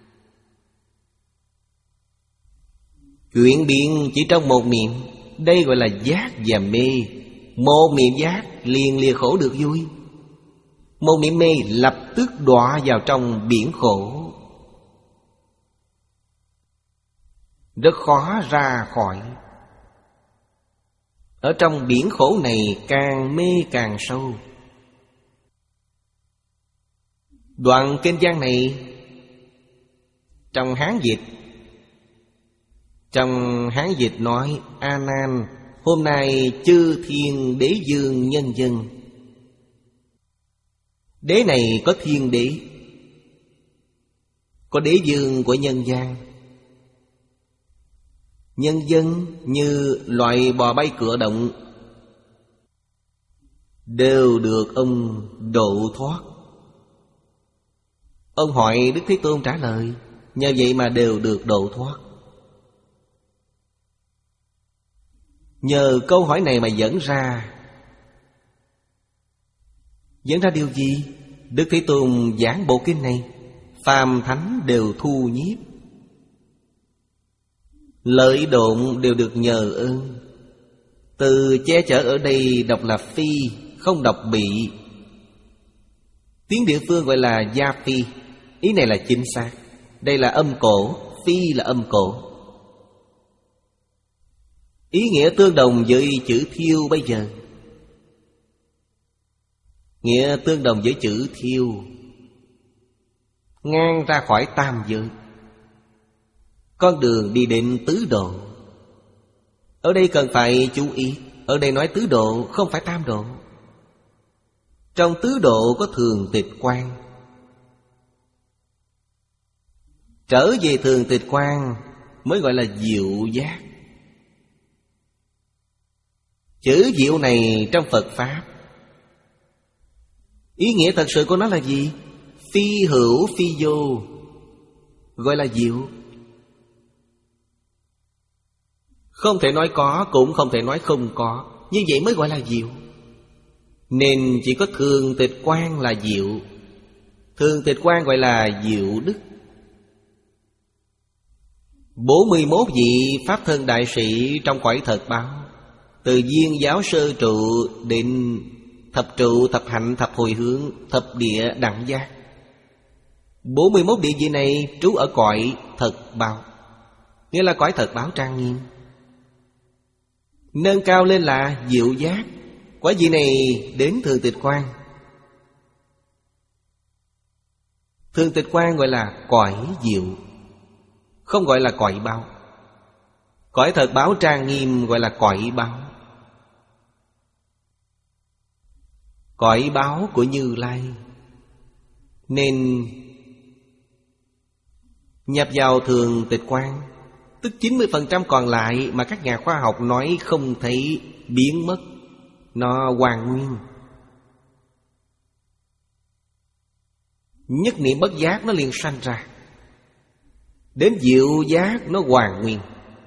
Chuyển biến chỉ trong một niệm, đây gọi là giác và mê. Một niệm giác liền lìa khổ được vui. Một niệm mê lập tức đọa vào trong biển khổ, rất khó ra khỏi. Ở trong biển khổ này càng mê càng sâu. Đoạn kinh văn này trong Hán dịch, trong Hán dịch nói: A Nan, hôm nay chư thiên đế dương nhân dân. Đế này có thiên đế, có đế dương của nhân gian. Nhân dân như loại bò bay cựa động, đều được ông độ thoát. Ông hỏi Đức Thế Tôn trả lời, nhờ vậy mà đều được độ thoát. Nhờ câu hỏi này mà dẫn ra Dẫn ra điều gì? Đức Thế Tôn giảng bộ kinh này, phàm thánh đều thu nhiếp, lợi độn đều được nhờ ơn. Từ che chở ở đây đọc là phi, không đọc bị. Tiếng địa phương gọi là gia phi. Ý này là chính xác. Đây là âm cổ, phi là âm cổ. Ý nghĩa tương đồng với chữ thiêu bây giờ. Nghĩa tương đồng với chữ thiêu, ngang ra khỏi tam giới, con đường đi đến tứ độ. Ở đây cần phải chú ý, ở đây nói tứ độ không phải tam độ. Trong tứ độ có thường tịch quan. Trở về thường tịch quan mới gọi là diệu giác. Chữ diệu này trong Phật Pháp, ý nghĩa thật sự của nó là gì? Phi hữu phi vô, gọi là diệu. Không thể nói có, cũng không thể nói không có. Như vậy mới gọi là diệu. Nên chỉ có thường tịch quan là diệu. Thường tịch quan gọi là diệu đức. Bốn mươi mốt vị Pháp thân đại sĩ trong cõi thật báo, từ viên giáo sơ trụ đến thập trụ, thập hạnh, thập hồi hướng, thập địa đẳng giác. Bốn mươi mốt địa vị này trú ở cõi thật báo, nghĩa là cõi thật báo trang nghiêm. Nâng cao lên là diệu giác. Quả vị này đến thường tịch quan. Thường tịch quan gọi là cõi diệu, không gọi là cõi báo. Cõi thật báo trang nghiêm gọi là cõi báo. Cõi báo của Như Lai. Nên nhập vào thường tịch quan, tức chín mươi phần trăm còn lại mà các nhà khoa học nói không thấy, biến mất, nó hoàn nguyên. Nhất niệm bất giác nó liền sanh ra. Đến diệu giác nó hoàn nguyên,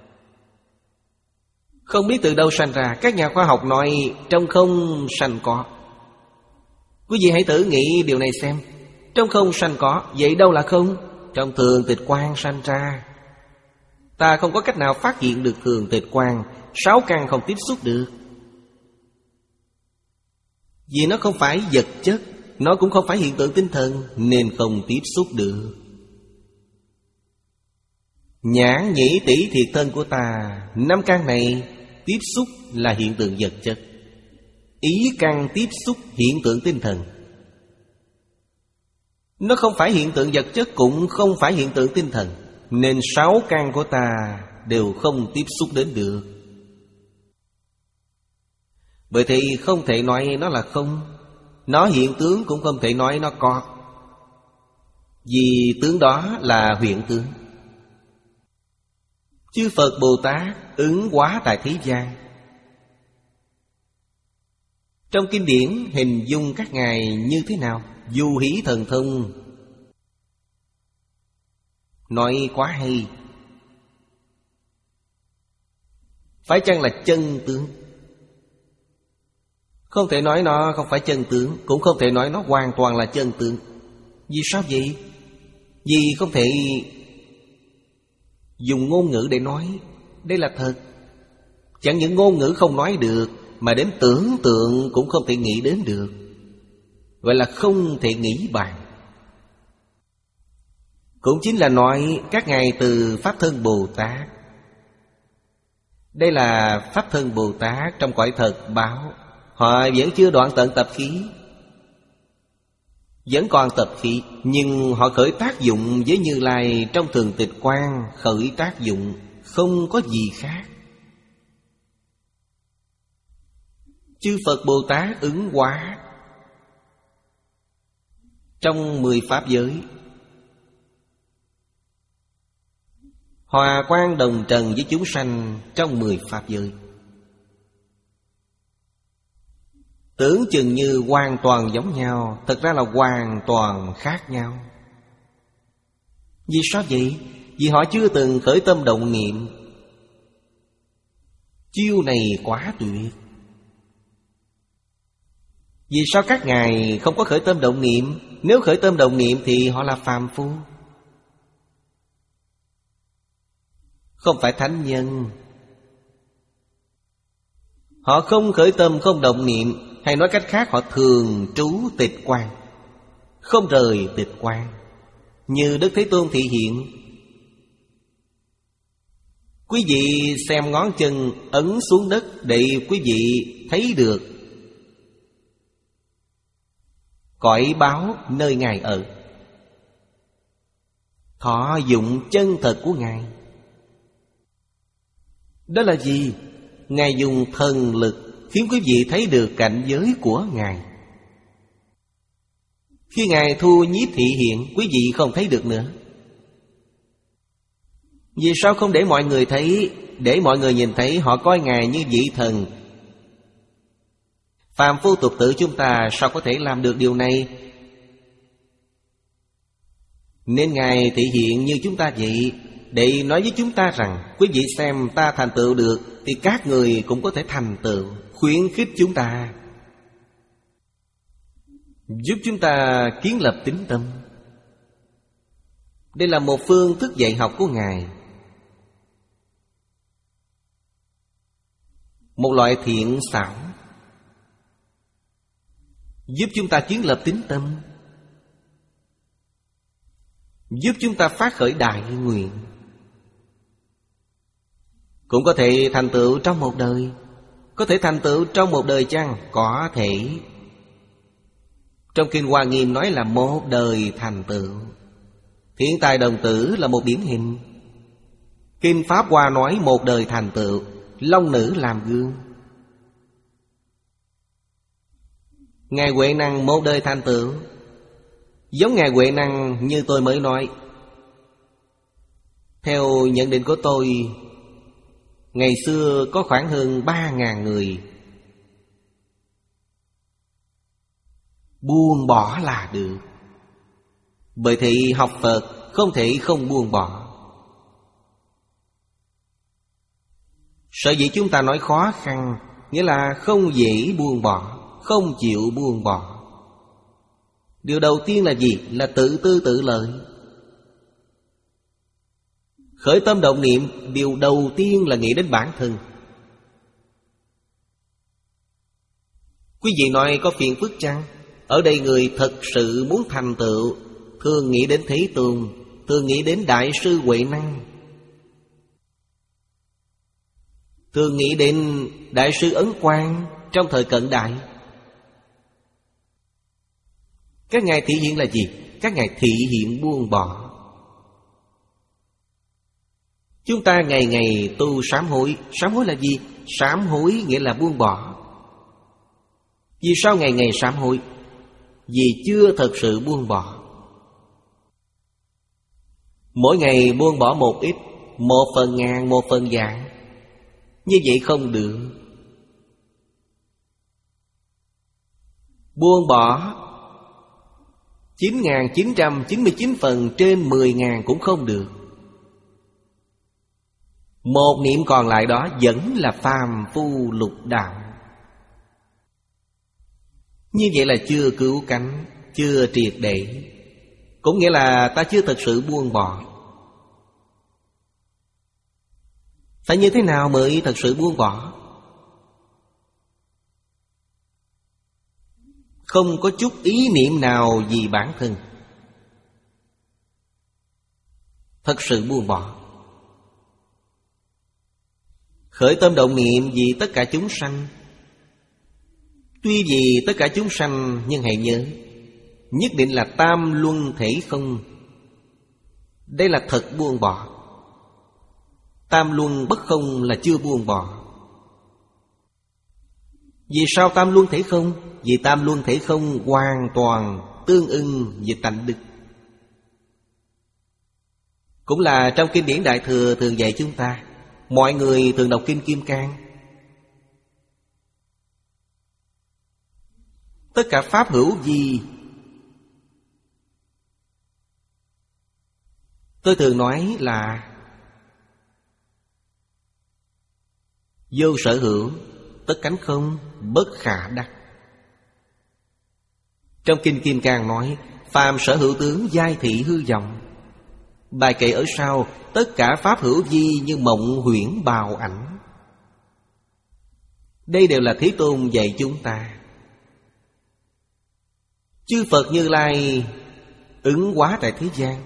không biết từ đâu sanh ra. Các nhà khoa học nói trong không sanh có. Quý vị hãy thử nghĩ điều này xem. Trong không sanh có, vậy đâu là không? Trong thường tịch quan sanh ra. Ta không có cách nào phát hiện được thường tịch quan, sáu căn không tiếp xúc được. Vì nó không phải vật chất, nó cũng không phải hiện tượng tinh thần, nên không tiếp xúc được. Nhãn nhĩ tỷ thiệt thân của ta, năm căn này tiếp xúc là hiện tượng vật chất, ý căn tiếp xúc hiện tượng tinh thần. Nó không phải hiện tượng vật chất, cũng không phải hiện tượng tinh thần, nên sáu căn của ta đều không tiếp xúc đến được. Bởi thì không thể nói nó là không. Nó hiện tướng cũng không thể nói nó có, vì tướng đó là huyễn tướng. Chư Phật Bồ Tát ứng hóa tại thế gian. Trong kinh điển hình dung các ngài như thế nào? Du hí thần thông, nói quá hay. Phải chăng là chân tướng? Không thể nói nó không phải chân tướng, cũng không thể nói nó hoàn toàn là chân tướng. Vì sao vậy? Vì không thể dùng ngôn ngữ để nói đây là thật. Chẳng những ngôn ngữ không nói được, mà đến tưởng tượng cũng không thể nghĩ đến được, gọi là không thể nghĩ bàn. Cũng chính là nói các ngài từ Pháp thân Bồ Tát. Đây là Pháp thân Bồ Tát trong cõi thật báo. Họ vẫn chưa đoạn tận tập khí, vẫn còn tập khí, nhưng họ khởi tác dụng với Như Lai trong thường tịch quan. Khởi tác dụng không có gì khác. Chư Phật Bồ Tát ứng hóa trong mười pháp giới, hòa quang đồng trần với chúng sanh trong mười pháp giới. Tưởng chừng như hoàn toàn giống nhau, thật ra là hoàn toàn khác nhau. Vì sao vậy? Vì họ chưa từng khởi tâm động niệm. Chiêu này quá tuyệt. Vì sao các ngài không có khởi tâm động niệm? Nếu khởi tâm động niệm thì họ là phàm phu, không phải thánh nhân. Họ không khởi tâm không động niệm, hay nói cách khác họ thường trú tịch quan, không rời tịch quan. Như Đức Thế Tôn thị hiện. Quý vị xem ngón chân ấn xuống đất để quý vị thấy được cõi báo nơi Ngài ở, thọ dụng chân thật của Ngài. Đó là gì? Ngài dùng thần lực khiến quý vị thấy được cảnh giới của Ngài. Khi Ngài thu nhiếp thị hiện, quý vị không thấy được nữa. Vì sao không để mọi người thấy? Để mọi người nhìn thấy, họ coi Ngài như vị thần. Phàm phu tục tử chúng ta sao có thể làm được điều này? Nên Ngài thị hiện như chúng ta vậy, để nói với chúng ta rằng quý vị xem ta thành tựu được thì các người cũng có thể thành tựu, khuyến khích chúng ta. giúp chúng ta kiến lập tín tâm. Đây là một phương thức dạy học của Ngài, một loại thiện xảo, giúp chúng ta kiến lập tín tâm, giúp chúng ta phát khởi đại nguyện. Cũng có thể thành tựu trong một đời. Có thể thành tựu trong một đời chăng? Có thể. Trong Kinh Hoa Nghiêm nói là một đời thành tựu. Thiện tài đồng tử là một điển hình. Kinh Pháp Hoa nói một đời thành tựu, long nữ làm gương. Ngài Huệ Năng một đời thành tựu. Giống Ngài Huệ Năng như tôi mới nói. Theo nhận định của tôi, ngày xưa có khoảng hơn ba ngàn người. Buông bỏ là được. Bởi thì học Phật không thể không buông bỏ. Sở dĩ chúng ta nói khó khăn, nghĩa là không dễ buông bỏ, không chịu buông bỏ. Điều đầu tiên là gì? Là tự tư tự lợi. Khởi tâm động niệm, điều đầu tiên là nghĩ đến bản thân. Quý vị nói có phiền phức chăng? Ở đây người thật sự muốn thành tựu, thường nghĩ đến Thế Tôn, thường nghĩ đến Đại sư Huệ Năng, thường nghĩ đến Đại sư Ấn Quang trong thời cận đại. Các ngài thị hiện là gì? Các ngài thị hiện buông bỏ. Chúng ta ngày ngày tu sám hối. Sám hối là gì? Sám hối nghĩa là buông bỏ. Vì sao ngày ngày sám hối? Vì chưa thật sự buông bỏ. Mỗi ngày buông bỏ một ít, một phần ngàn, một phần vạn. Như vậy không được. Buông bỏ chín nghìn chín trăm chín mươi chín phần trên mười nghìn cũng không được. Một niệm còn lại đó vẫn là phàm phu lục đạo. Như vậy là chưa cứu cánh, chưa triệt để. Cũng nghĩa là ta chưa thật sự buông bỏ. Phải như thế nào mới thật sự buông bỏ? Không có chút ý niệm nào vì bản thân. Thật sự buông bỏ. Khởi tâm động niệm vì tất cả chúng sanh. Tuy vì tất cả chúng sanh, nhưng hãy nhớ, nhất định là tam luân thể không. Đây là thật buông bỏ. Tam luân bất không là chưa buông bỏ. Vì sao tam luân thể không? Vì tam luân thể không hoàn toàn tương ưng về tánh đức. Cũng là trong kinh điển Đại Thừa thường dạy chúng ta. Mọi người thường đọc Kinh Kim Cang. Tất cả pháp hữu vi. Tôi thường nói là vô sở hữu, tất cánh không, bất khả đắc. Trong Kinh Kim Cang nói phàm sở hữu tướng, giai thị hư vọng. Bài kệ ở sau, tất cả pháp hữu vi như mộng huyễn bào ảnh. Đây đều là Thế Tôn dạy chúng ta. Chư Phật Như Lai ứng hóa tại thế gian.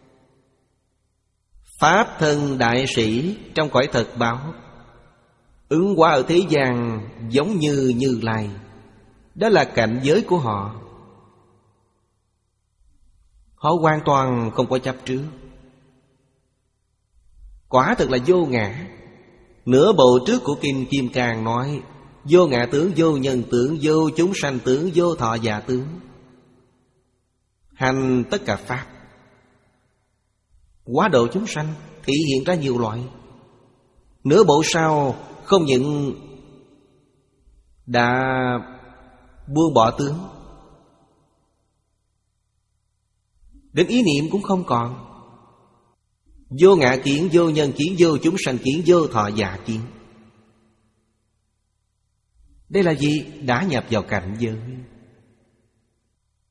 Pháp thân đại sĩ trong cõi thật báo ứng hóa ở thế gian giống như Như Lai. Đó là cảnh giới của họ. Họ hoàn toàn không có chấp trước. Quả thực là vô ngã. Nửa bộ trước của Kinh Kim Cang nói vô ngã tướng, vô nhân tướng, vô chúng sanh tướng, vô thọ giả tướng. Hành tất cả pháp, hóa độ chúng sanh, thị hiện ra nhiều loại. Nửa bộ sau không những đã buông bỏ tướng, đến ý niệm cũng không còn. Vô ngã kiến, vô nhân kiến, vô chúng sanh kiến, vô thọ giả kiến. Đây là gì? Đã nhập vào cảnh giới.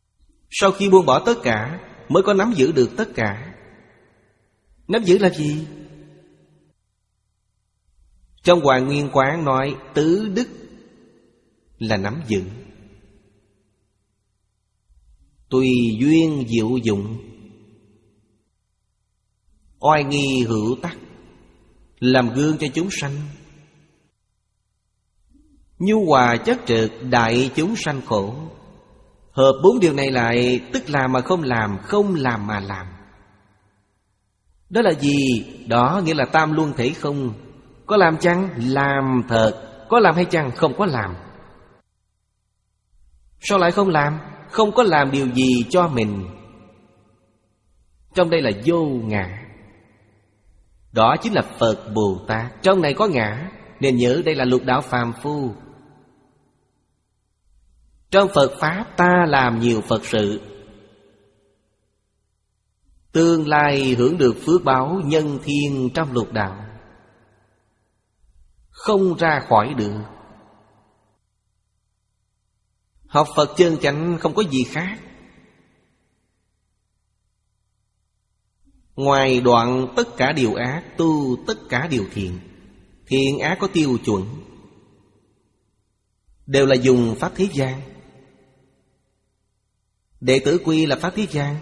Sau khi buông bỏ tất cả mới có nắm giữ được tất cả. Nắm giữ là gì? Trong Hoàng Nguyên Quán nói tứ đức là nắm giữ. Tùy duyên diệu dụng, oai nghi hữu tắc, làm gương cho chúng sanh. Nhu hòa chất trực, đại chúng sanh khổ. Hợp bốn điều này lại, tức làm mà không làm, không làm mà làm. Đó là gì? Đó nghĩa là tam luân thể không. Có làm chăng? Làm thật. Có làm hay chăng? Không có làm. Sao lại không làm? Không có làm điều gì cho mình. Trong đây là vô ngã. Đó chính là Phật Bồ Tát. Trong này có ngã, nên nhớ đây là lục đạo phàm phu. Trong Phật Pháp ta làm nhiều Phật sự, tương lai hưởng được phước báo nhân thiên trong lục đạo, không ra khỏi được. Học Phật chân chánh không có gì khác, ngoài đoạn tất cả điều ác, tu tất cả điều thiện. Thiện ác có tiêu chuẩn, đều là dùng pháp thế gian. Đệ tử quy là pháp thế gian.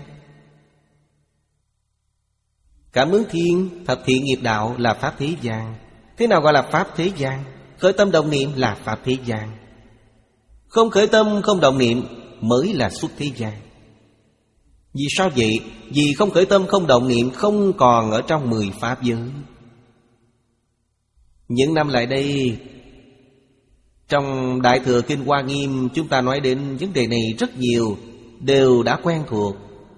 Cảm ứng thiên, thập thiện nghiệp đạo là pháp thế gian. Thế nào gọi là pháp thế gian? Khởi tâm động niệm là pháp thế gian. Không khởi tâm không động niệm mới là xuất thế gian. Vì sao vậy? Vì không khởi tâm không động niệm không còn ở trong mười pháp giới. Những năm lại đây, trong Đại Thừa Kinh Hoa Nghiêm, chúng ta nói đến vấn đề này rất nhiều, đều đã quen thuộc.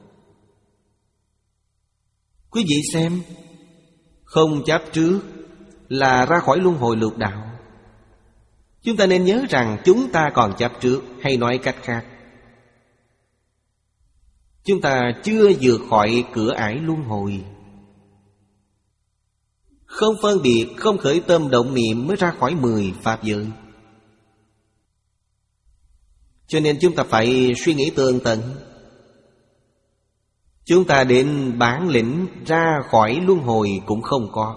Quý vị xem, không chấp trước là ra khỏi luân hồi lục đạo. Chúng ta nên nhớ rằng chúng ta còn chấp trước, hay nói cách khác, chúng ta chưa vượt khỏi cửa ải luân hồi. Không phân biệt, không khởi tâm động niệm mới ra khỏi mười pháp giới. Cho nên chúng ta phải suy nghĩ tường tận. Chúng ta đến bản lĩnh ra khỏi luân hồi cũng không có.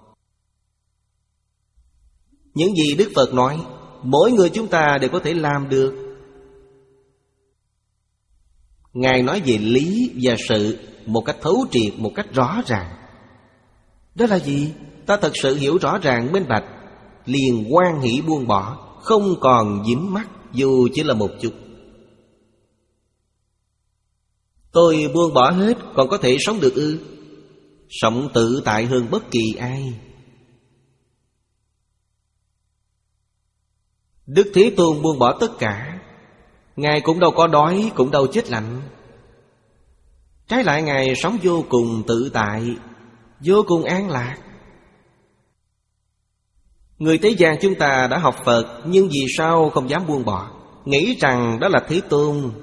Những gì Đức Phật nói, mỗi người chúng ta đều có thể làm được. Ngài nói về lý và sự một cách thấu triệt, một cách rõ ràng. Đó là gì? Ta thật sự hiểu rõ ràng minh bạch, liền hoan hỷ buông bỏ, không còn dính mắc dù chỉ là một chút. Tôi buông bỏ hết còn có thể sống được ư? Sống tự tại hơn bất kỳ ai. Đức Thế Tôn buông bỏ tất cả, Ngài cũng đâu có đói, cũng đâu chết lạnh. Trái lại Ngài sống vô cùng tự tại, vô cùng an lạc. Người thế gian chúng ta đã học Phật, nhưng vì sao không dám buông bỏ? Nghĩ rằng đó là Thế Tôn,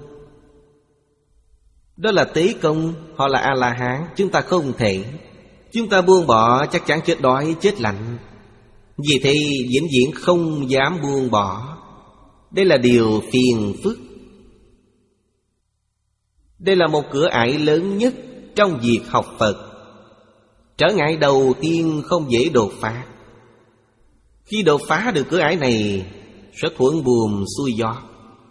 đó là Tế Công, họ là A-la-hán. Chúng ta không thể. Chúng ta buông bỏ chắc chắn chết đói, chết lạnh. Vì thế vĩnh viễn không dám buông bỏ. Đây là điều phiền phức. Đây là một cửa ải lớn nhất trong việc học Phật. Trở ngại đầu tiên không dễ đột phá. Khi đột phá được cửa ải này, rất thuận buồm xuôi gió.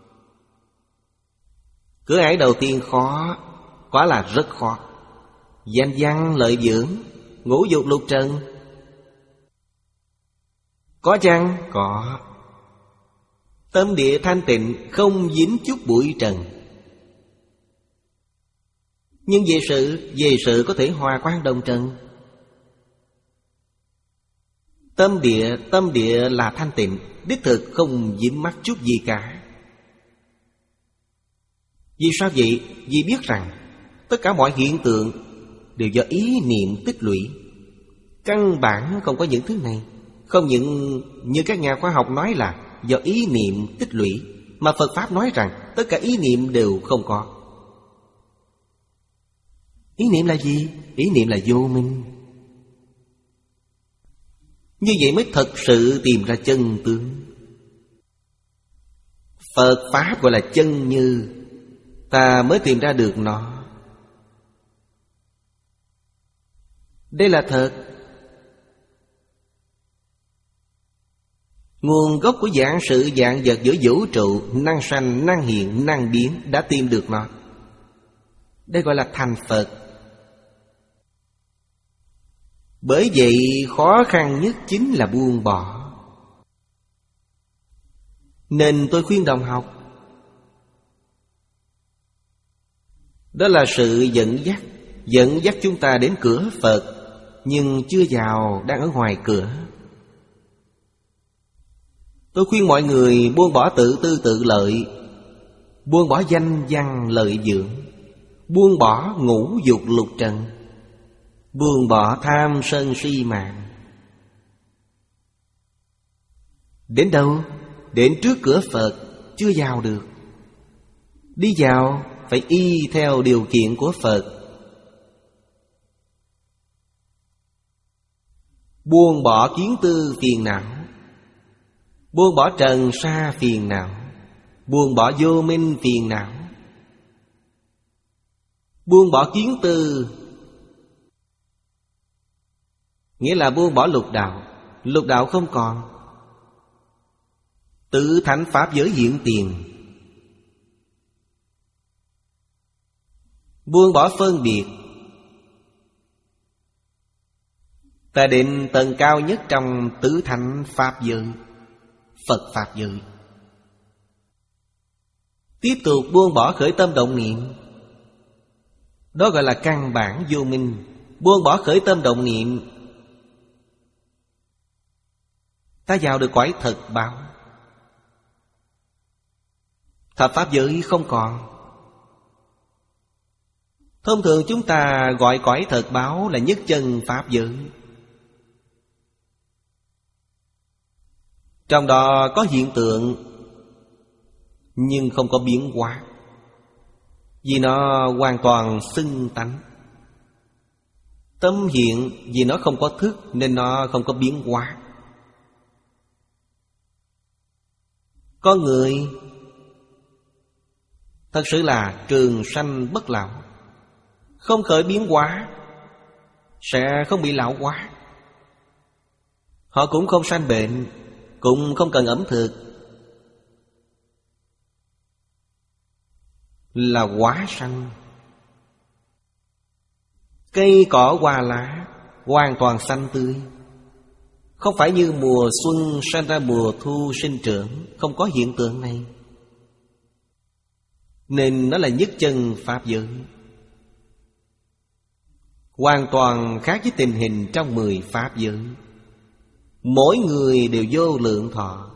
Cửa ải đầu tiên khó, quả là rất khó. Danh văn lợi dưỡng, ngũ dục lục trần. Có chăng? Có. Tâm địa thanh tịnh, không dính chút bụi trần. Nhưng về sự, về sự có thể hòa quan đồng trần. Tâm địa, tâm địa là thanh tịnh, đích thực không dính mắc chút gì cả. Vì sao vậy? Vì biết rằng tất cả mọi hiện tượng đều do ý niệm tích lũy. Căn bản không có những thứ này. Không những như các nhà khoa học nói là do ý niệm tích lũy, mà Phật Pháp nói rằng tất cả ý niệm đều không có. Ý niệm là gì? Ý niệm là vô minh. Như vậy mới thật sự tìm ra chân tướng. Phật Pháp gọi là chân như. ta mới tìm ra được nó. Đây là thật. Nguồn gốc của vạn sự vạn vật giữa vũ trụ, năng sanh, năng hiện, năng biến, đã tìm được nó. Đây gọi là thành Phật. Bởi vậy khó khăn nhất chính là buông bỏ. Nên tôi khuyên đồng học, đó là sự dẫn dắt. Dẫn dắt chúng ta đến cửa Phật, nhưng chưa vào, đang ở ngoài cửa. Tôi khuyên mọi người buông bỏ tự tư tự lợi, buông bỏ danh văn lợi dưỡng, buông bỏ ngũ dục lục trần, buông bỏ tham sân si mạng. Đến đâu? Đến trước cửa Phật, chưa vào được. Đi vào phải y theo điều kiện của Phật. Buông bỏ kiến tư phiền não, buông bỏ trần sa phiền não, buông bỏ vô minh phiền não. Buông bỏ kiến tư nghĩa là buông bỏ lục đạo. Lục đạo không còn, tự thánh pháp giới hiện tiền. Buông bỏ phân biệt. Ta định tầng cao nhất trong tứ thánh pháp giới, Phật pháp giới. Tiếp tục buông bỏ khởi tâm động niệm. Đó gọi là căn bản vô minh. Buông bỏ khởi tâm động niệm, ta vào được cõi thật báo. Thập pháp giới không còn. Thông thường chúng ta gọi cõi thật báo là nhất chân pháp giới. Trong đó có hiện tượng, nhưng không có biến hóa, vì nó hoàn toàn xưng tánh. Tâm hiện vì nó không có thức, nên nó không có biến hóa. Con người thật sự là trường sanh bất lão, không khởi biến hóa, sẽ không bị lão hóa. Họ cũng không sanh bệnh, cũng không cần ẩm thực, là hóa sanh. Cây cỏ hoa lá hoàn toàn xanh tươi, không phải như mùa xuân sanh ra mùa thu sinh trưởng, không có hiện tượng này. Nên nó là nhất chân pháp giới, hoàn toàn khác với tình hình trong mười pháp giới. Mỗi người đều vô lượng thọ,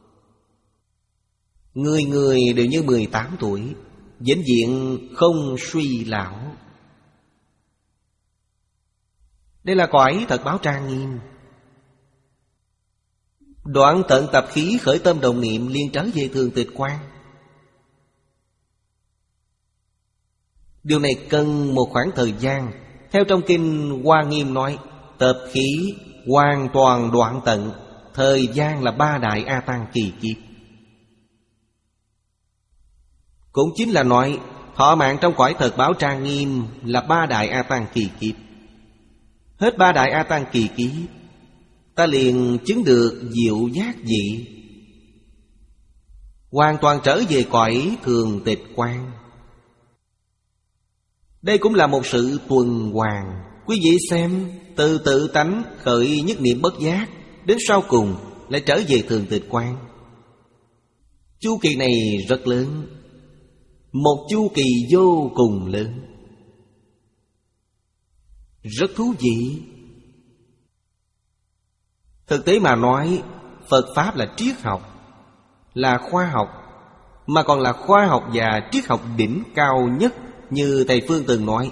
người người đều như mười tám tuổi, vĩnh viễn không suy lão. Đây là cõi thật báo trang nghiêm. Đoạn tận tập khí khởi tâm đồng niệm, liền trở về thường tịch quan. Điều này cần một khoảng thời gian. Theo trong kinh Hoa Nghiêm nói, tập khí hoàn toàn đoạn tận, thời gian là ba đại A Tăng kỳ kiếp. Cũng chính là nói thọ mạng trong cõi thật báo trang nghiêm là ba đại A Tăng kỳ kiếp. Hết ba đại A Tăng kỳ kiếp, ta liền chứng được diệu giác vị, hoàn toàn trở về cõi thường tịch quan. Đây cũng là một sự tuần hoàn. Quý vị xem, từ tự tánh khởi nhất niệm bất giác, đến sau cùng lại trở về thường tịch quan. Chu kỳ này rất lớn, một chu kỳ vô cùng lớn, rất thú vị. Thực tế mà nói, Phật Pháp là triết học, là khoa học, mà còn là khoa học và triết học đỉnh cao nhất. Như thầy Phương từng nói,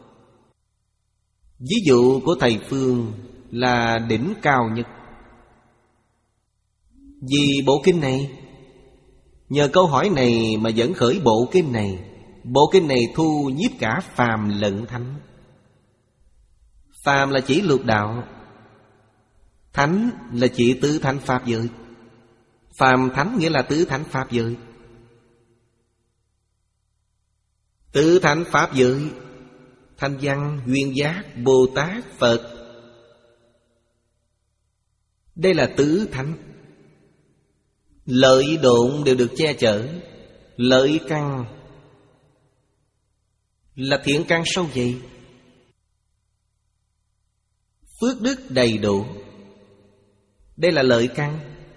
ví dụ của thầy Phương là đỉnh cao nhất. Vì bộ kinh này, nhờ câu hỏi này mà dẫn khởi bộ kinh này. Bộ kinh này thu nhiếp cả phàm lẫn thánh. Phàm là chỉ lục đạo, thánh là chỉ tứ thánh pháp giới. Phàm thánh nghĩa là tứ thánh pháp giới. Tứ thánh pháp giới: Thanh Văn, Duyên Giác, Bồ Tát, Phật. Đây là tứ thánh. Lợi độn đều được che chở. Lợi căn là thiện căn sâu dày, phước đức đầy đủ. Đây là lợi căn.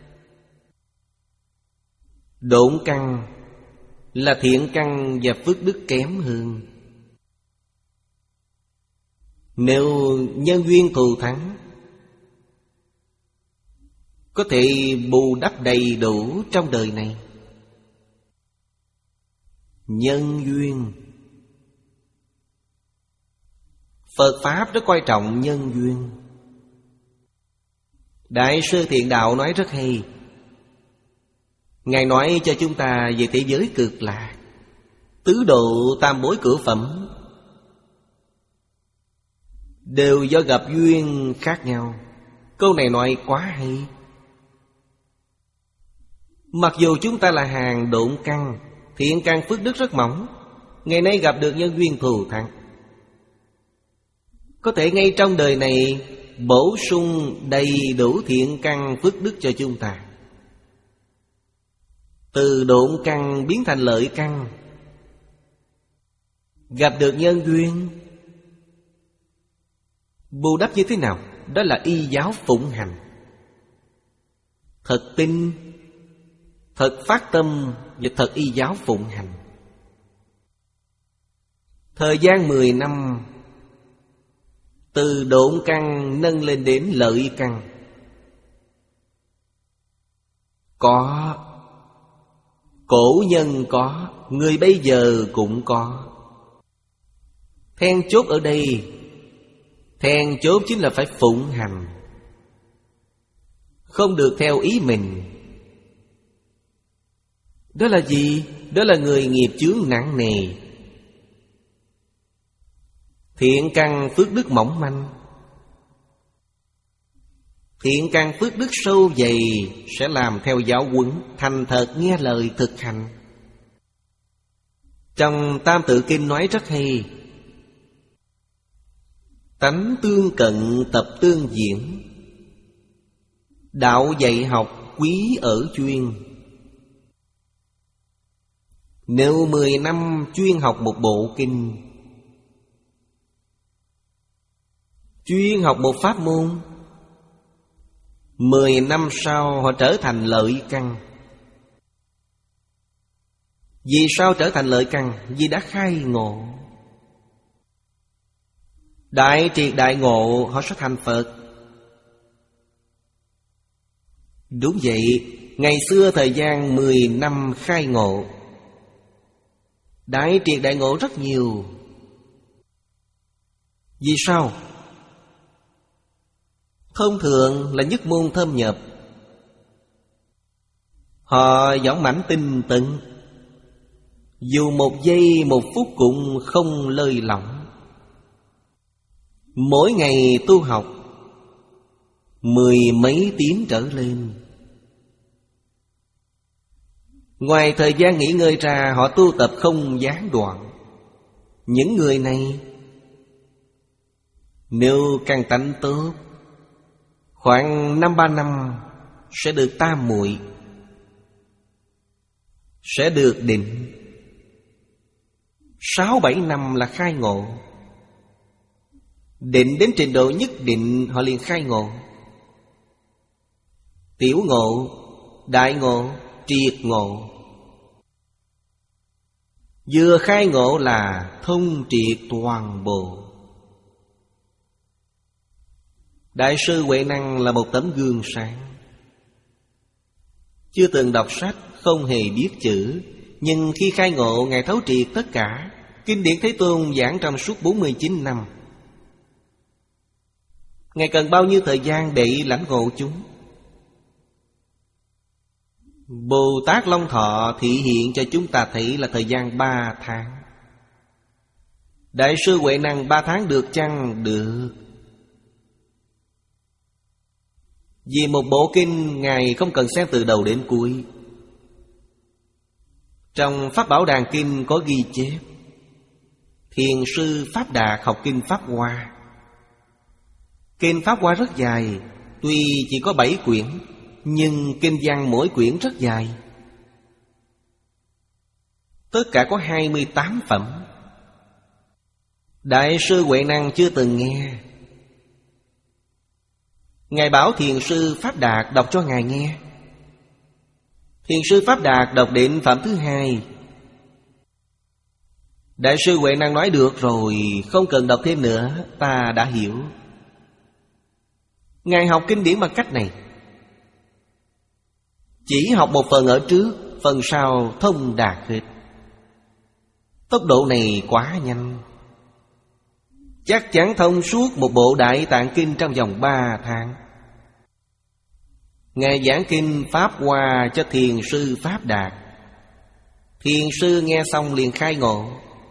Độn căn là thiện căn và phước đức kém hơn. Nếu nhân duyên thù thắng, có thể bù đắp đầy đủ trong đời này. Nhân duyên, Phật Pháp rất coi trọng nhân duyên. Đại sư Thiện Đạo nói rất hay. Ngài nói cho chúng ta về thế giới cực lạc, tứ độ tam bối cửa phẩm đều do gặp duyên khác nhau. Câu này nói quá hay. Mặc dù chúng ta là hàng độn căn, thiện căn phước đức rất mỏng, ngày nay gặp được nhân duyên thù thắng, có thể ngay trong đời này bổ sung đầy đủ thiện căn phước đức cho chúng ta. Từ độn căn biến thành lợi căn. Gặp được nhân duyên, bù đắp như thế nào? Đó là y giáo phụng hành. Thật tin, thật phát tâm và thật y giáo phụng hành. Thời gian mười năm, từ độn căn nâng lên đến lợi căn. Có, cổ nhân có, người bây giờ cũng có. Then chốt ở đây, then chốt chính là phải phụng hành, không được theo ý mình. Đó là gì? Đó là người nghiệp chướng nặng nề, thiện căn phước đức mỏng manh. Thiện căn phước đức sâu dày sẽ làm theo giáo huấn, thành thật nghe lời thực hành. Trong Tam Tự Kinh nói rất hay: tánh tương cận tập tương diễn, đạo dạy học quý ở chuyên. Nếu mười năm chuyên học một bộ kinh, chuyên học một pháp môn, mười năm sau họ trở thành lợi căn. Vì sao trở thành lợi căn? Vì đã khai ngộ. Đại triệt đại ngộ, họ sẽ thành Phật. Đúng vậy, ngày xưa thời gian mười năm khai ngộ, đại triệt đại ngộ rất nhiều. Vì sao? Thông thường là nhất môn thâm nhập, họ dõng mãnh tinh tấn, dù một giây một phút cũng không lơi lỏng. Mỗi ngày tu học mười mấy tiếng trở lên. Ngoài thời gian nghỉ ngơi ra, họ tu tập không gián đoạn. Những người này nếu căn tánh tốt, khoảng năm ba năm sẽ được tam muội, sẽ được định. Sáu bảy năm là khai ngộ. Định đến trình độ nhất định họ liền khai ngộ. Tiểu ngộ, đại ngộ, triệt ngộ. Vừa khai ngộ là thông triệt toàn bộ. Đại sư Huệ Năng là một tấm gương sáng. Chưa từng đọc sách, không hề biết chữ, nhưng khi khai ngộ, Ngài thấu triệt tất cả. Kinh điển Thế Tôn giảng trong suốt bốn mươi chín năm. Ngài cần bao nhiêu thời gian để lãnh ngộ chúng? Bồ Tát Long Thọ thị hiện cho chúng ta thấy là thời gian ba tháng. Đại sư Huệ Năng ba tháng được chăng? Được. Vì một bộ kinh Ngài không cần xem từ đầu đến cuối. Trong Pháp Bảo Đàn Kinh có ghi chép Thiền sư Pháp Đạt học kinh Pháp Hoa. Kinh Pháp Hoa rất dài, tuy chỉ có bảy quyển, nhưng kinh văn mỗi quyển rất dài. Tất cả có hai mươi tám phẩm. Đại sư Huệ Năng chưa từng nghe. Ngài bảo thiền sư Pháp Đạt đọc cho ngài nghe. Thiền sư Pháp Đạt đọc đến phẩm thứ hai. Đại sư Huệ Năng nói được rồi, không cần đọc thêm nữa, ta đã hiểu. Ngài học kinh điển bằng cách này. Chỉ học một phần ở trước, phần sau thông đạt hết. Tốc độ này quá nhanh. Chắc chắn thông suốt một bộ Đại Tạng Kinh trong vòng ba tháng. Ngài giảng kinh Pháp Hoa cho thiền sư Pháp Đạt. Thiền sư nghe xong liền khai ngộ.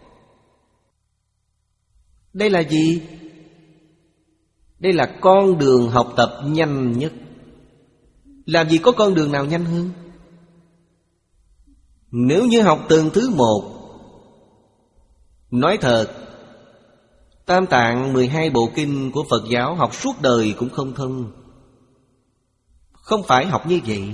Đây là gì? Đây là con đường học tập nhanh nhất. Làm gì có con đường nào nhanh hơn? Nếu như học từng thứ một, nói thật, Tam Tạng mười hai bộ kinh của Phật giáo học suốt đời cũng không thông. Không phải học như vậy.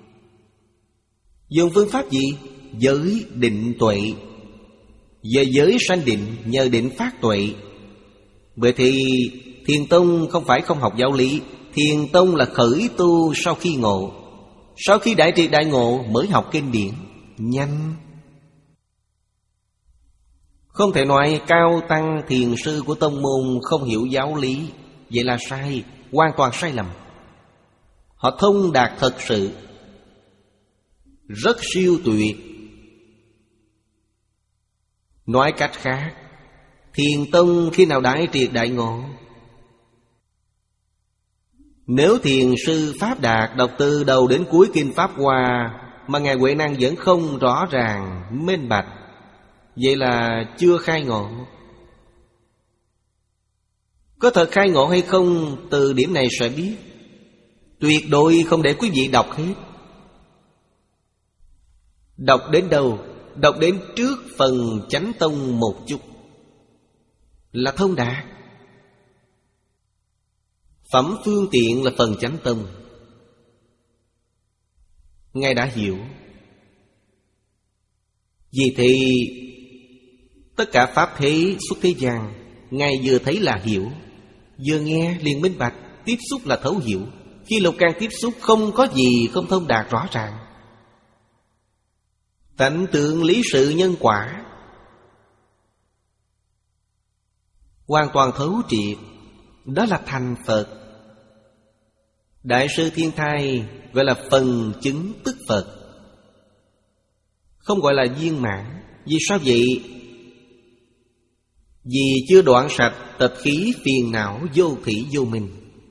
Dùng phương pháp gì? Giới định tuệ. Về giới sanh định, nhờ định phát tuệ. Bởi thì Thiền Tông không phải không học giáo lý. Thiền Tông là khởi tu sau khi ngộ. Sau khi đại triệt đại ngộ mới học kinh điển. Nhanh. Không thể nói cao tăng thiền sư của tông môn không hiểu giáo lý. Vậy là sai, hoàn toàn sai lầm. Họ thông đạt thật sự, rất siêu tuyệt. Nói cách khác, Thiền Tông khi nào đại triệt đại ngộ? Nếu thiền sư Pháp Đạt đọc từ đầu đến cuối kinh Pháp Hoa mà ngài Huệ Năng vẫn không rõ ràng, minh bạch, vậy là chưa khai ngộ. Có thật khai ngộ hay không, từ điểm này sẽ biết. Tuyệt đối không để quý vị đọc hết. Đọc đến đâu? Đọc đến trước phần chánh tông một chút là thông đạt. Phẩm phương tiện là phần chánh tông. Ngài đã hiểu. Vì thế tất cả pháp thế xuất thế gian, Ngài vừa thấy là hiểu, vừa nghe liền minh bạch, tiếp xúc là thấu hiểu. Khi lục căn tiếp xúc không có gì không thông đạt rõ ràng. Tánh tượng lý sự nhân quả hoàn toàn thấu triệt. Đó là thành Phật. Đại sư Thiên Thai gọi là phần chứng tức Phật, không gọi là viên mãn. Vì sao vậy? Vì chưa đoạn sạch tập khí phiền não vô thủy vô minh.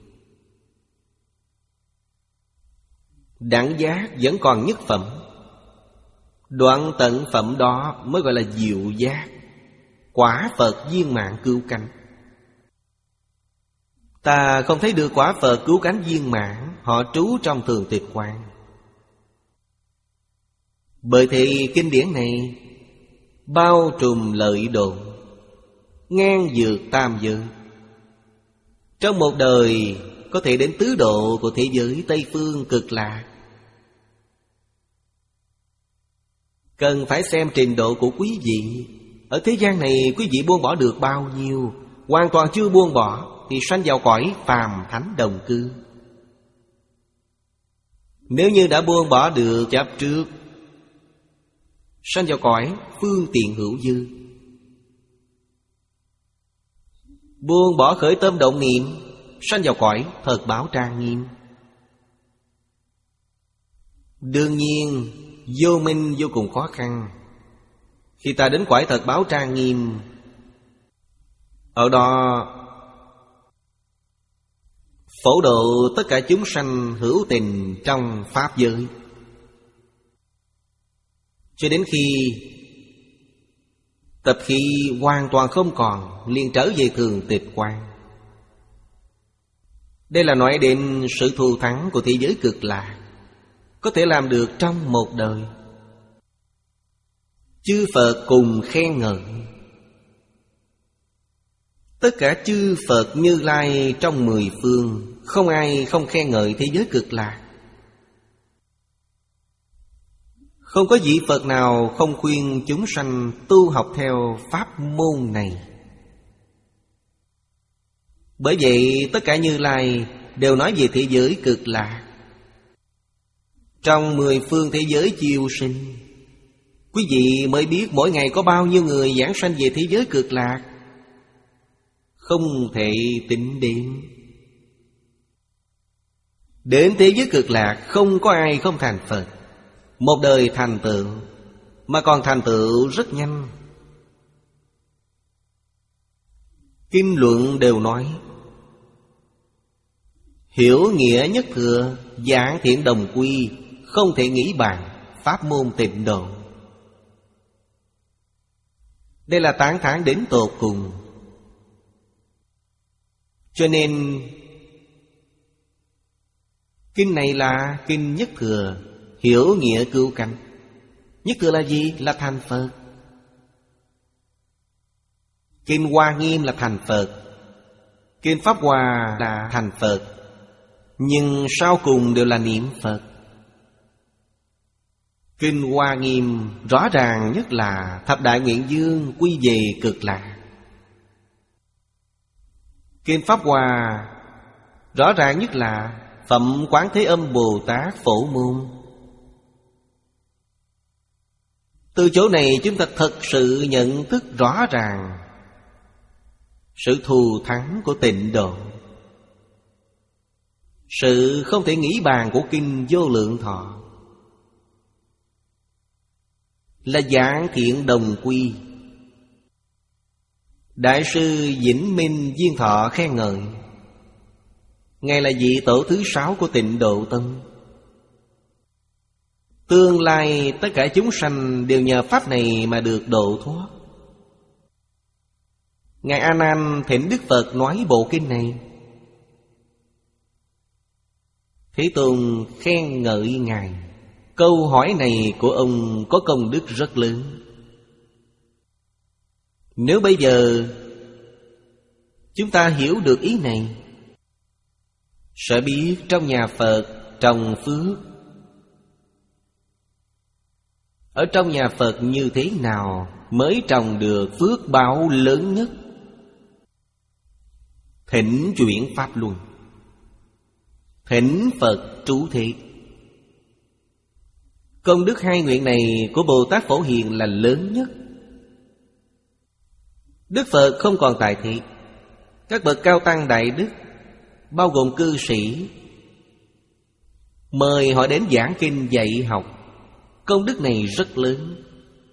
Đẳng giác vẫn còn nhất phẩm. Đoạn tận phẩm đó mới gọi là diệu giác, quả Phật viên mãn cứu cánh. Ta không thấy được quả Phật cứu cánh viên mãn, họ trú trong thường tịch quan. Bởi thì kinh điển này bao trùm lợi độ, ngang vượt tam giới. Trong một đời có thể đến tứ độ của thế giới Tây Phương Cực Lạc. Cần phải xem trình độ của quý vị. Ở thế gian này quý vị buông bỏ được bao nhiêu? Hoàn toàn chưa buông bỏ thì sanh vào cõi phàm thánh đồng cư. Nếu như đã buông bỏ được chấp trước, sanh vào cõi phương tiện hữu dư. Buông bỏ khởi tâm động niệm, sanh vào cõi thật báo trang nghiêm. Đương nhiên vô minh vô cùng khó khăn. Khi ta đến cõi thật báo trang nghiêm, ở đó phổ độ tất cả chúng sanh hữu tình trong pháp giới, cho đến khi tập khí hoàn toàn không còn, liền trở về thường tịch quan. Đây là nói đến sự thù thắng của thế giới Cực Lạc, có thể làm được trong một đời. Chư Phật cùng khen ngợi. Tất cả chư Phật Như Lai trong mười phương, không ai không khen ngợi thế giới Cực Lạc. Không có vị Phật nào không khuyên chúng sanh tu học theo pháp môn này. Bởi vậy tất cả Như Lai đều nói về thế giới Cực Lạc. Trong mười phương thế giới chiêu sinh, quý vị mới biết mỗi ngày có bao nhiêu người giảng sanh về thế giới Cực Lạc, không thể tính đến. Đến thế giới Cực Lạc không có ai không thành Phật. Một đời thành tựu, mà còn thành tựu rất nhanh. Kinh luận đều nói: hiểu nghĩa nhất thừa, giảng thiện đồng quy, không thể nghĩ bàn, pháp môn tịnh độ. Đây là tán thán đến tột cùng. Cho nên kinh này là kinh nhất thừa, hiểu nghĩa cứu cánh. Nhất thừa là gì? Là thành Phật. Kinh Hoa Nghiêm là thành Phật, kinh Pháp Hoa là thành Phật, nhưng sau cùng đều là niệm Phật. Kinh Hoa Nghiêm rõ ràng nhất là thập đại nguyện dương quy về Cực Lạc. Kinh Pháp Hoa rõ ràng nhất là Phẩm Quán Thế Âm Bồ Tát Phổ Môn. Từ chỗ này chúng ta thật sự nhận thức rõ ràng sự thù thắng của tịnh độ, sự không thể nghĩ bàn của kinh Vô Lượng Thọ. Là giảng thiện đồng quy. Đại sư Vĩnh Minh Viên Thọ khen ngợi Ngài là vị tổ thứ sáu của Tịnh Độ Tông. Tương lai tất cả chúng sanh đều nhờ pháp này mà được độ thoát. Ngài A Nan thỉnh Đức Phật nói bộ kinh này. Thế Tôn khen ngợi Ngài. Câu hỏi này của ông có công đức rất lớn. Nếu bây giờ chúng ta hiểu được ý này, sẽ biết trong nhà Phật trồng phước. Ở trong nhà Phật như thế nào mới trồng được phước báo lớn nhất? Thỉnh chuyển Pháp Luân, thỉnh Phật trú thế. Công đức hai nguyện này của Bồ Tát Phổ Hiền là lớn nhất. Đức Phật không còn tại thế, các bậc cao tăng đại đức, bao gồm cư sĩ, mời họ đến giảng kinh dạy học. Công đức này rất lớn.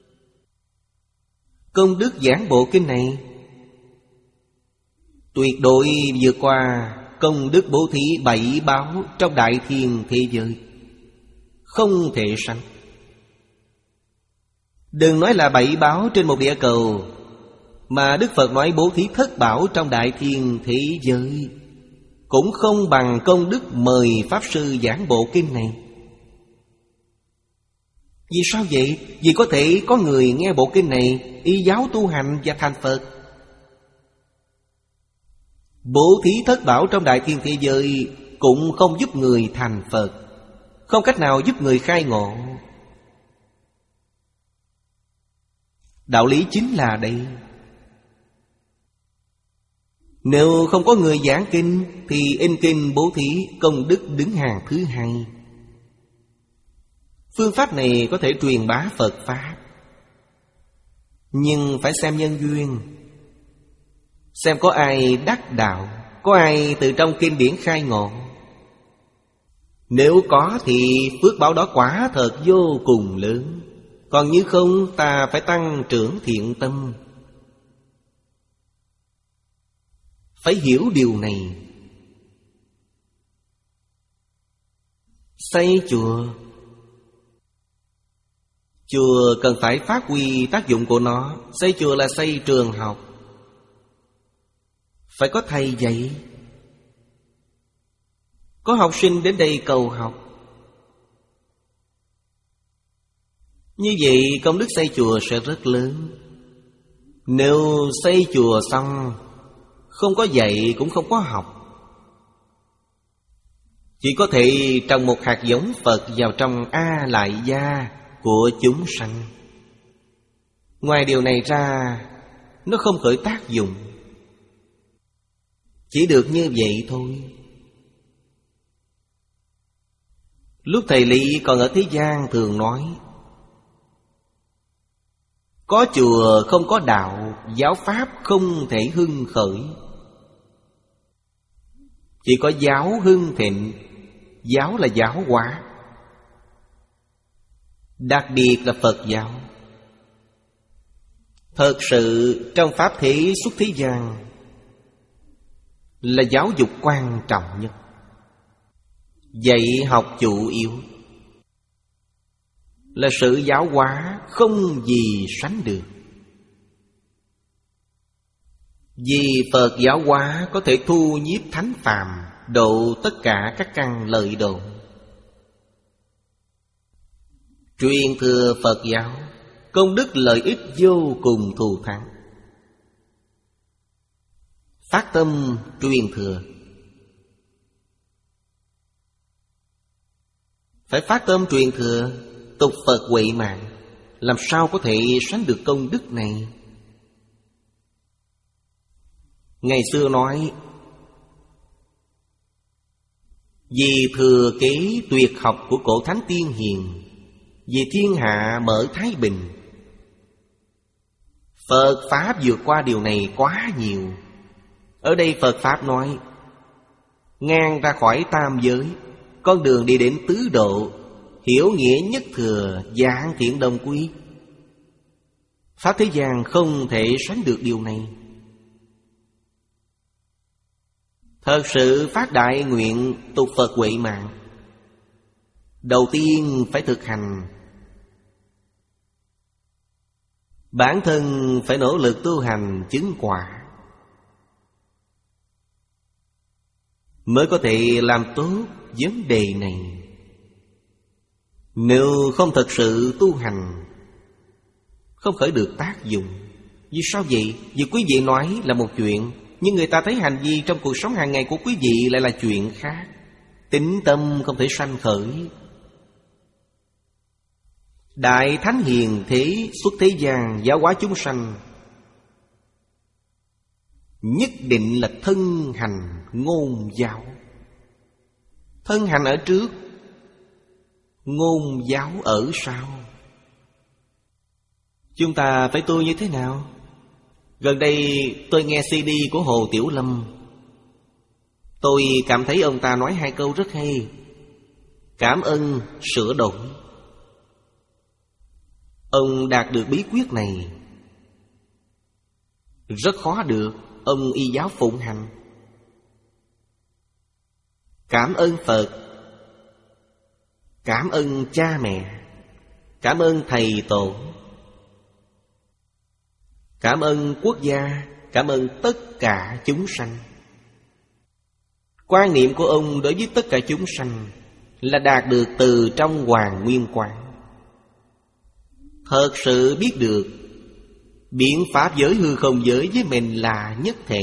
Công đức giảng bộ kinh này tuyệt đối vượt qua công đức bố thí bảy báo trong đại thiên thế giới, không thể sánh. Đừng nói là bảy báo trên một địa cầu, mà Đức Phật nói bố thí thất bảo trong đại thiên thế giới cũng không bằng công đức mời Pháp Sư giảng bộ kinh này. Vì sao vậy? Vì có thể có người nghe bộ kinh này y giáo tu hành và thành Phật. Bố thí thất bảo trong đại thiên thế giới cũng không giúp người thành Phật, không cách nào giúp người khai ngộ. Đạo lý chính là đây. Nếu không có người giảng kinh thì in kinh bố thí công đức đứng hàng thứ hai. Phương pháp này có thể truyền bá Phật Pháp, nhưng phải xem nhân duyên, xem có ai đắc đạo, có ai từ trong kinh điển khai ngộ. Nếu có thì phước báo đó quả thật vô cùng lớn. Còn như không, ta phải tăng trưởng thiện tâm. Phải hiểu điều này. Xây chùa, chùa cần phải phát huy tác dụng của nó. Xây chùa là xây trường học, phải có thầy dạy, có học sinh đến đây cầu học. Như vậy công đức xây chùa sẽ rất lớn. Nếu xây chùa xong Không có dạy cũng không có học. Chỉ có thể trồng một hạt giống Phật vào trong A Lại Gia của chúng sanh. Ngoài điều này ra, nó không khởi tác dụng. Chỉ được như vậy thôi. Lúc thầy Lý còn ở thế gian thường nói, có chùa không có đạo, giáo pháp không thể hưng khởi. Chỉ có giáo hưng thịnh. Giáo là giáo hóa, đặc biệt là Phật giáo. Thật sự trong pháp thế xuất thế gian là giáo dục quan trọng nhất. Dạy học chủ yếu, là sự giáo hóa không gì sánh được. Vì Phật giáo hóa có thể thu nhiếp thánh phàm, độ tất cả các căn lợi độ. Truyền thừa Phật giáo, công đức lợi ích vô cùng thù thắng. Phát tâm truyền thừa, phải phát tâm truyền thừa, tục Phật huệ mạng, làm sao có thể sánh được công đức này? Ngày xưa nói, vì thừa kế tuyệt học của cổ thánh tiên hiền, vì thiên hạ mở thái bình. Phật Pháp vượt qua điều này quá nhiều. Ở đây Phật Pháp nói, ngang ra khỏi tam giới, con đường đi đến tứ độ, hiểu nghĩa nhất thừa, dạng thiện đồng quy. Pháp thế gian không thể sánh được điều này. Thật sự phát đại nguyện tục Phật huệ mạng, đầu tiên phải thực hành. Bản thân phải nỗ lực tu hành chứng quả, mới có thể làm tốt vấn đề này. Nếu không thật sự tu hành, không khởi được tác dụng. Vì sao vậy? Vì quý vị nói là một chuyện, nhưng người ta thấy hành vi trong cuộc sống hàng ngày của quý vị lại là chuyện khác. Tín tâm không thể sanh khởi. Đại Thánh Hiền Thế xuất thế gian giáo hóa chúng sanh, nhất định là thân hành ngôn giáo. Thân hành ở trước, ngôn giáo ở sau. Chúng ta phải tu như thế nào? Gần đây tôi nghe xê đê của Hồ Tiểu Lâm. Tôi cảm thấy ông ta nói hai câu rất hay. Cảm ơn sửa đổi. Ông đạt được bí quyết này rất khó được. Ông y giáo phụng hành. Cảm ơn Phật, cảm ơn cha mẹ, cảm ơn thầy tổ, cảm ơn quốc gia, cảm ơn tất cả chúng sanh. Quan niệm của ông đối với tất cả chúng sanh là đạt được từ trong Hoàng Nguyên Quán. Thật sự biết được biện pháp giới hư không giới với mình là nhất thể.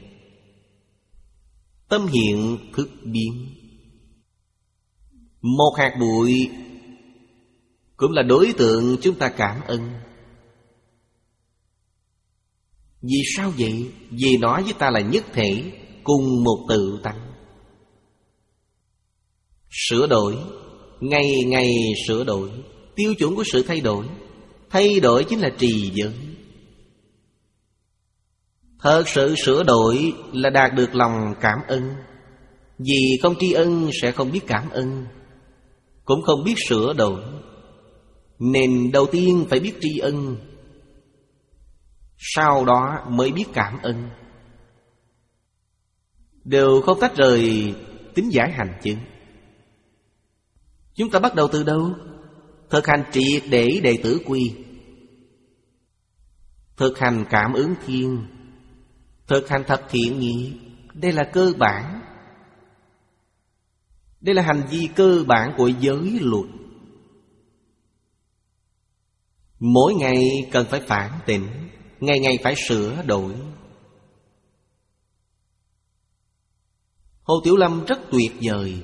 Tâm hiện thức biến. Một hạt bụi cũng là đối tượng chúng ta cảm ơn. Vì sao vậy? Vì nó với ta là nhất thể, cùng một tự tánh. Sửa đổi, ngày ngày sửa đổi. Tiêu chuẩn của sự thay đổi, thay đổi chính là trì giới. Thật sự sửa đổi là đạt được lòng cảm ơn. Vì không tri ân sẽ không biết cảm ơn, cũng không biết sửa đổi. Nên đầu tiên phải biết tri ân, sau đó mới biết cảm ơn. Đều không tách rời tính giải hành chứng. Chúng ta bắt đầu từ đâu? Thực hành triệt để đệ tử quy, thực hành cảm ứng thiên, thực hành thập thiện nghiệp. Đây là cơ bản. Đây là hành vi cơ bản của giới luật. Mỗi ngày cần phải phản tỉnh, ngày ngày phải sửa đổi. Hồ Tiểu Lâm rất tuyệt vời.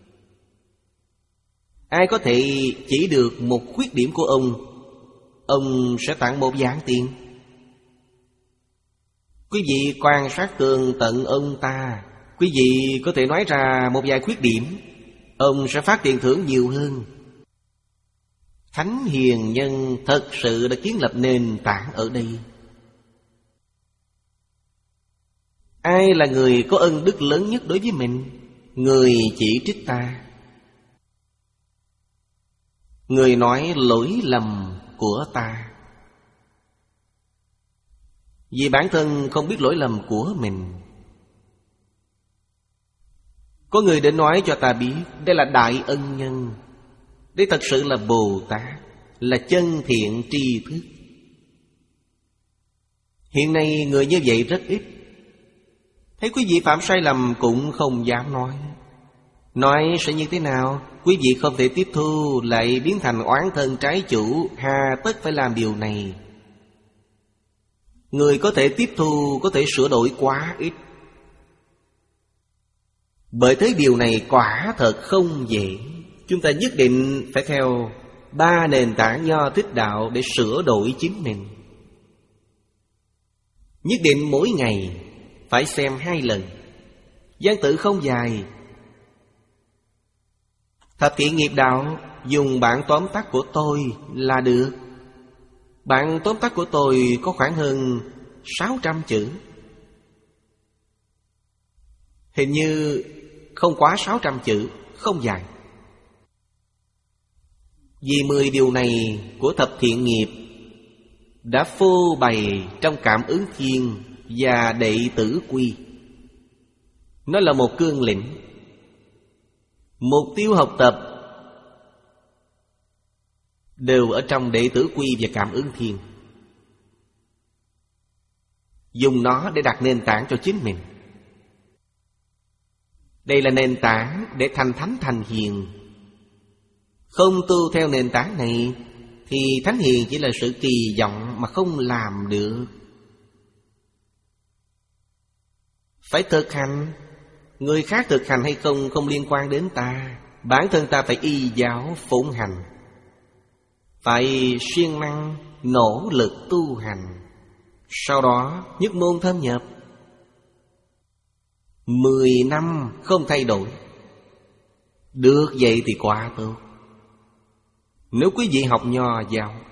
Ai có thể chỉ được một khuyết điểm của ông, ông sẽ tặng một vạn tiền. Quý vị quan sát tường tận ông ta, quý vị có thể nói ra một vài khuyết điểm, ông sẽ phát tiền thưởng nhiều hơn. Thánh hiền nhân thật sự đã kiến lập nền tảng ở đây. Ai là người có ân đức lớn nhất đối với mình? Người chỉ trích ta, người nói lỗi lầm của ta, vì bản thân không biết lỗi lầm của mình. Có người đến nói cho ta biết đây là đại ân nhân, đây thật sự là Bồ Tát, là chân thiện tri thức. Hiện nay người như vậy rất ít. Thấy quý vị phạm sai lầm cũng không dám nói. Nói sẽ như thế nào? Quý vị không thể tiếp thu, lại biến thành oán thân trái chủ, hà tất phải làm điều này. Người có thể tiếp thu, có thể sửa đổi quá ít. Bởi thế điều này quả thật không dễ. Chúng ta nhất định phải theo ba nền tảng Nho Thích Đạo để sửa đổi chính mình. Nhất định mỗi ngày phải xem hai lần. Văn tự không dài. Thập Thiện Nghiệp Đạo dùng bản tóm tắt của tôi là được. Bản tóm tắt của tôi có khoảng hơn sáu trăm chữ. Hình như không quá sáu trăm chữ, không dài. Vì mười điều này của Thập Thiện Nghiệp đã phô bày trong Cảm Ứng Thiên và Đệ Tử Quy. Nó là một cương lĩnh. Mục tiêu học tập đều ở trong Đệ Tử Quy và Cảm Ứng Thiên. Dùng nó để đặt nền tảng cho chính mình. Đây là nền tảng để thành thánh thành hiền. Không tu theo nền tảng này thì thánh hiền chỉ là sự kỳ vọng mà không làm được. Phải thực hành. Người khác thực hành hay không không liên quan đến ta. Bản thân ta phải y giáo phụng hành, phải siêng năng nỗ lực tu hành. Sau đó nhất môn thâm nhập. Mười năm không thay đổi, được vậy thì quá tốt. Nếu quý vị học Nho giáo,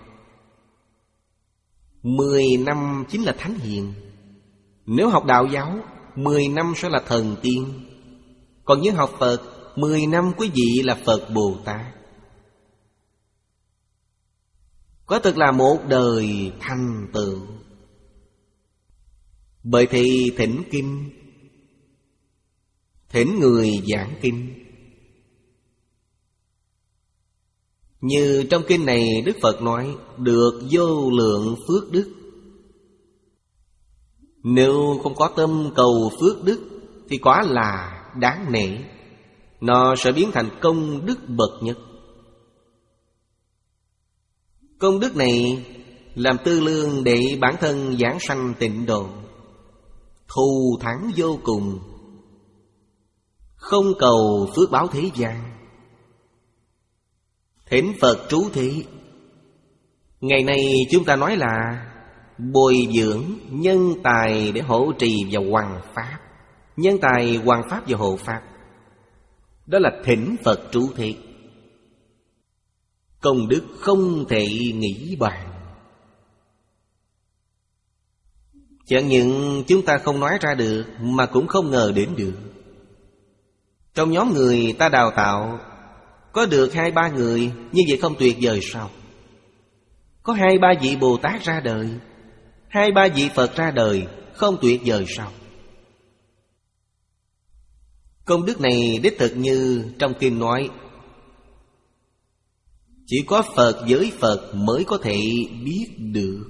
mười năm chính là thánh hiền. Nếu học Đạo giáo, mười năm sẽ là thần tiên. Còn nếu học Phật, mười năm quý vị là Phật Bồ Tát. Có thực là một đời thành tựu. Bởi thì thỉnh kinh, thỉnh người giảng kinh. Như trong kinh này Đức Phật nói được vô lượng phước đức. Nếu không có tâm cầu phước đức thì quả là đáng nể. Nó sẽ biến thành công đức bậc nhất. Công đức này làm tư lương để bản thân giảng sanh tịnh độ, thù thắng vô cùng. Không cầu phước báo thế gian. Thỉnh Phật trú thị. Ngày nay chúng ta nói là bồi dưỡng nhân tài để hộ trì vào hoằng pháp. Nhân tài, hoằng pháp và hộ pháp. Đó là thỉnh Phật trú thị. Công đức không thể nghĩ bàn. Chẳng những chúng ta không nói ra được, mà cũng không ngờ đến được. Trong nhóm người ta đào tạo, có được hai ba người, như vậy không tuyệt vời sao? Có hai ba vị Bồ Tát ra đời, hai ba vị Phật ra đời, không tuyệt vời sao? Công đức này đích thực như trong kinh nói, chỉ có Phật với Phật mới có thể biết được.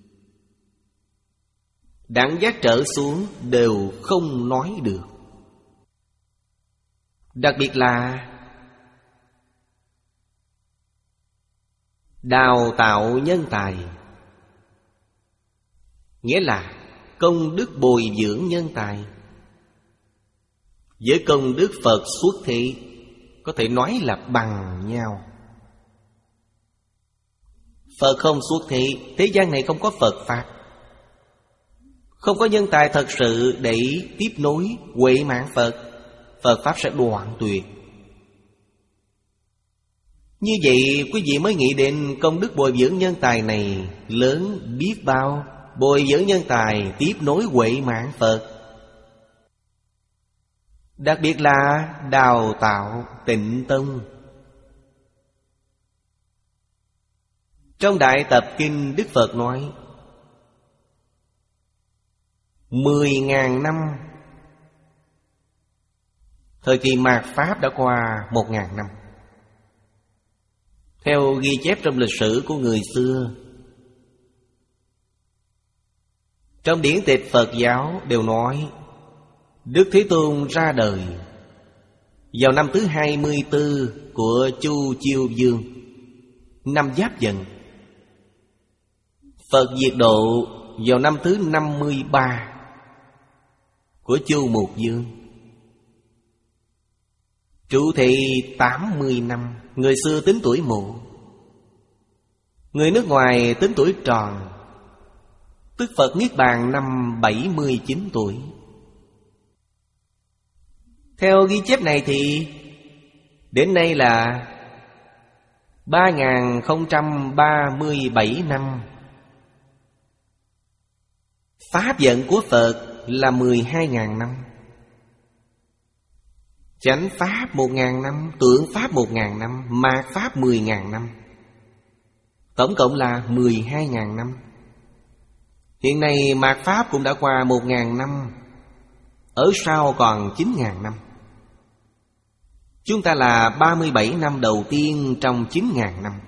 Đẳng giác trở xuống đều không nói được. Đặc biệt là đào tạo nhân tài, nghĩa là công đức bồi dưỡng nhân tài. với công đức Phật xuất thế, có thể nói là bằng nhau. Phật không xuất thế, thế gian này không có Phật Pháp, không có nhân tài thật sự để tiếp nối huệ mạng Phật, Phật Pháp sẽ đoạn tuyệt. Như vậy quý vị mới nghĩ đến công đức bồi dưỡng nhân tài này lớn biết bao. Bồi dưỡng nhân tài tiếp nối huệ mạng Phật, đặc biệt là đào tạo Tịnh Tông. Trong Đại Tập Kinh, Đức Phật nói Mười ngàn năm. Thời kỳ mạt Pháp đã qua một ngàn năm. Theo ghi chép trong lịch sử của người xưa, trong điển tịch Phật giáo đều nói Đức Thế Tôn ra đời vào năm thứ hai mươi tư của Chu Chiêu Dương, năm Giáp Dần. Phật diệt độ vào năm thứ năm mươi ba của Chu Mục Dương, trụ thị tám mươi năm. Người xưa tính tuổi mụ, người nước ngoài tính tuổi tròn. Tức Phật niết bàn năm bảy mươi chín tuổi. Theo ghi chép này thì đến nay là ba nghìn không trăm ba mươi bảy năm. Pháp vận của Phật là mười hai nghìn năm. Chánh Pháp một nghìn năm, Tượng Pháp một nghìn năm, Mạt Pháp mười nghìn năm. Tổng cộng là mười hai nghìn năm. Hiện nay Mạt Pháp cũng đã qua một nghìn năm, ở sau còn chín nghìn năm. Chúng ta là ba mươi bảy năm đầu tiên trong chín nghìn năm.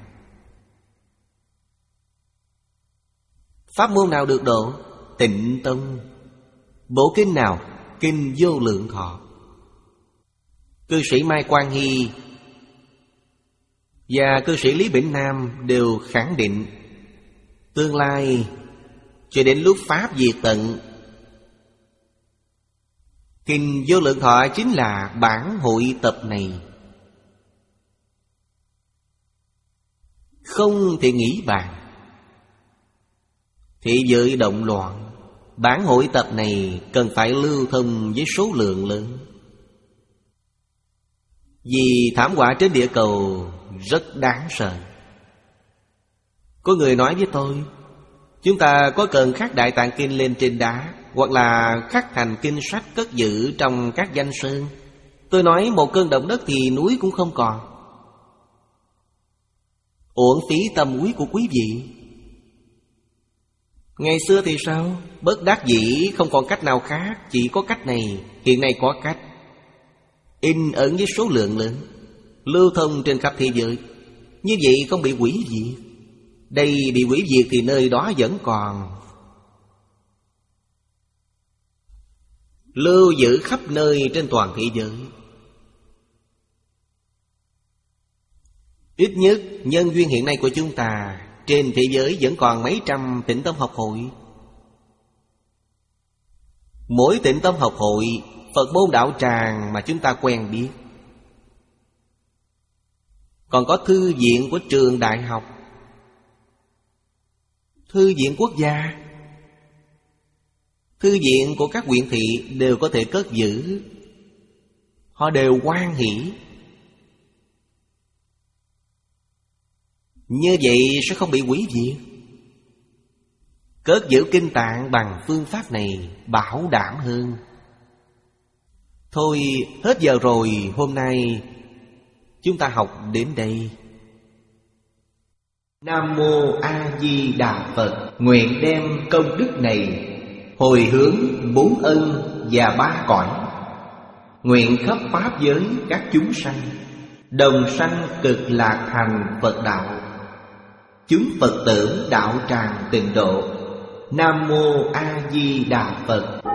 Pháp môn nào được độ? Tịnh Tông. Bộ kinh nào? Kinh Vô Lượng Thọ. Cư sĩ Mai Quang Hy và cư sĩ Lý Bỉnh Nam đều khẳng định tương lai cho đến lúc Pháp diệt tận, Kinh Vô Lượng Thọ chính là bản hội tập này. Không thể nghĩ bàn, thế giới động loạn, bản hội tập này cần phải lưu thông với số lượng lớn. Vì thảm họa trên địa cầu rất đáng sợ. Có người nói với tôi, chúng ta có cần khắc Đại Tạng Kinh lên trên đá, hoặc là khắc thành kinh sách cất giữ trong các danh sơn. Tôi nói một cơn động đất thì núi cũng không còn. Uổng phí tâm huyết của quý vị. Ngày xưa thì sao? Bất đắc dĩ không còn cách nào khác, chỉ có cách này. Hiện nay có cách in ấn với số lượng lớn, lưu thông trên khắp thế giới. Như vậy không bị hủy diệt. Đây bị hủy diệt thì nơi đó vẫn còn lưu giữ khắp nơi trên toàn thế giới. Ít nhất nhân duyên hiện nay của chúng ta, trên thế giới vẫn còn mấy trăm tịnh tâm học hội. Mỗi tịnh tâm học hội, Phật môn đạo tràng mà chúng ta quen biết. Còn có thư viện của trường đại học, thư viện quốc gia, thư viện của các huyện thị đều có thể cất giữ. Họ đều hoan hỷ. Như vậy sẽ không bị hủy diệt. Cất giữ kinh tạng bằng phương pháp này bảo đảm hơn. Thôi hết giờ rồi, hôm nay chúng ta học đến đây. Nam Mô A Di Đà Phật. Nguyện đem công đức này hồi hướng bốn ân và ba cõi. Nguyện khắp pháp giới các chúng sanh đồng sanh cực lạc thành Phật đạo. Chúng Phật tử đạo tràng tịnh độ. Nam Mô A Di Đà Phật.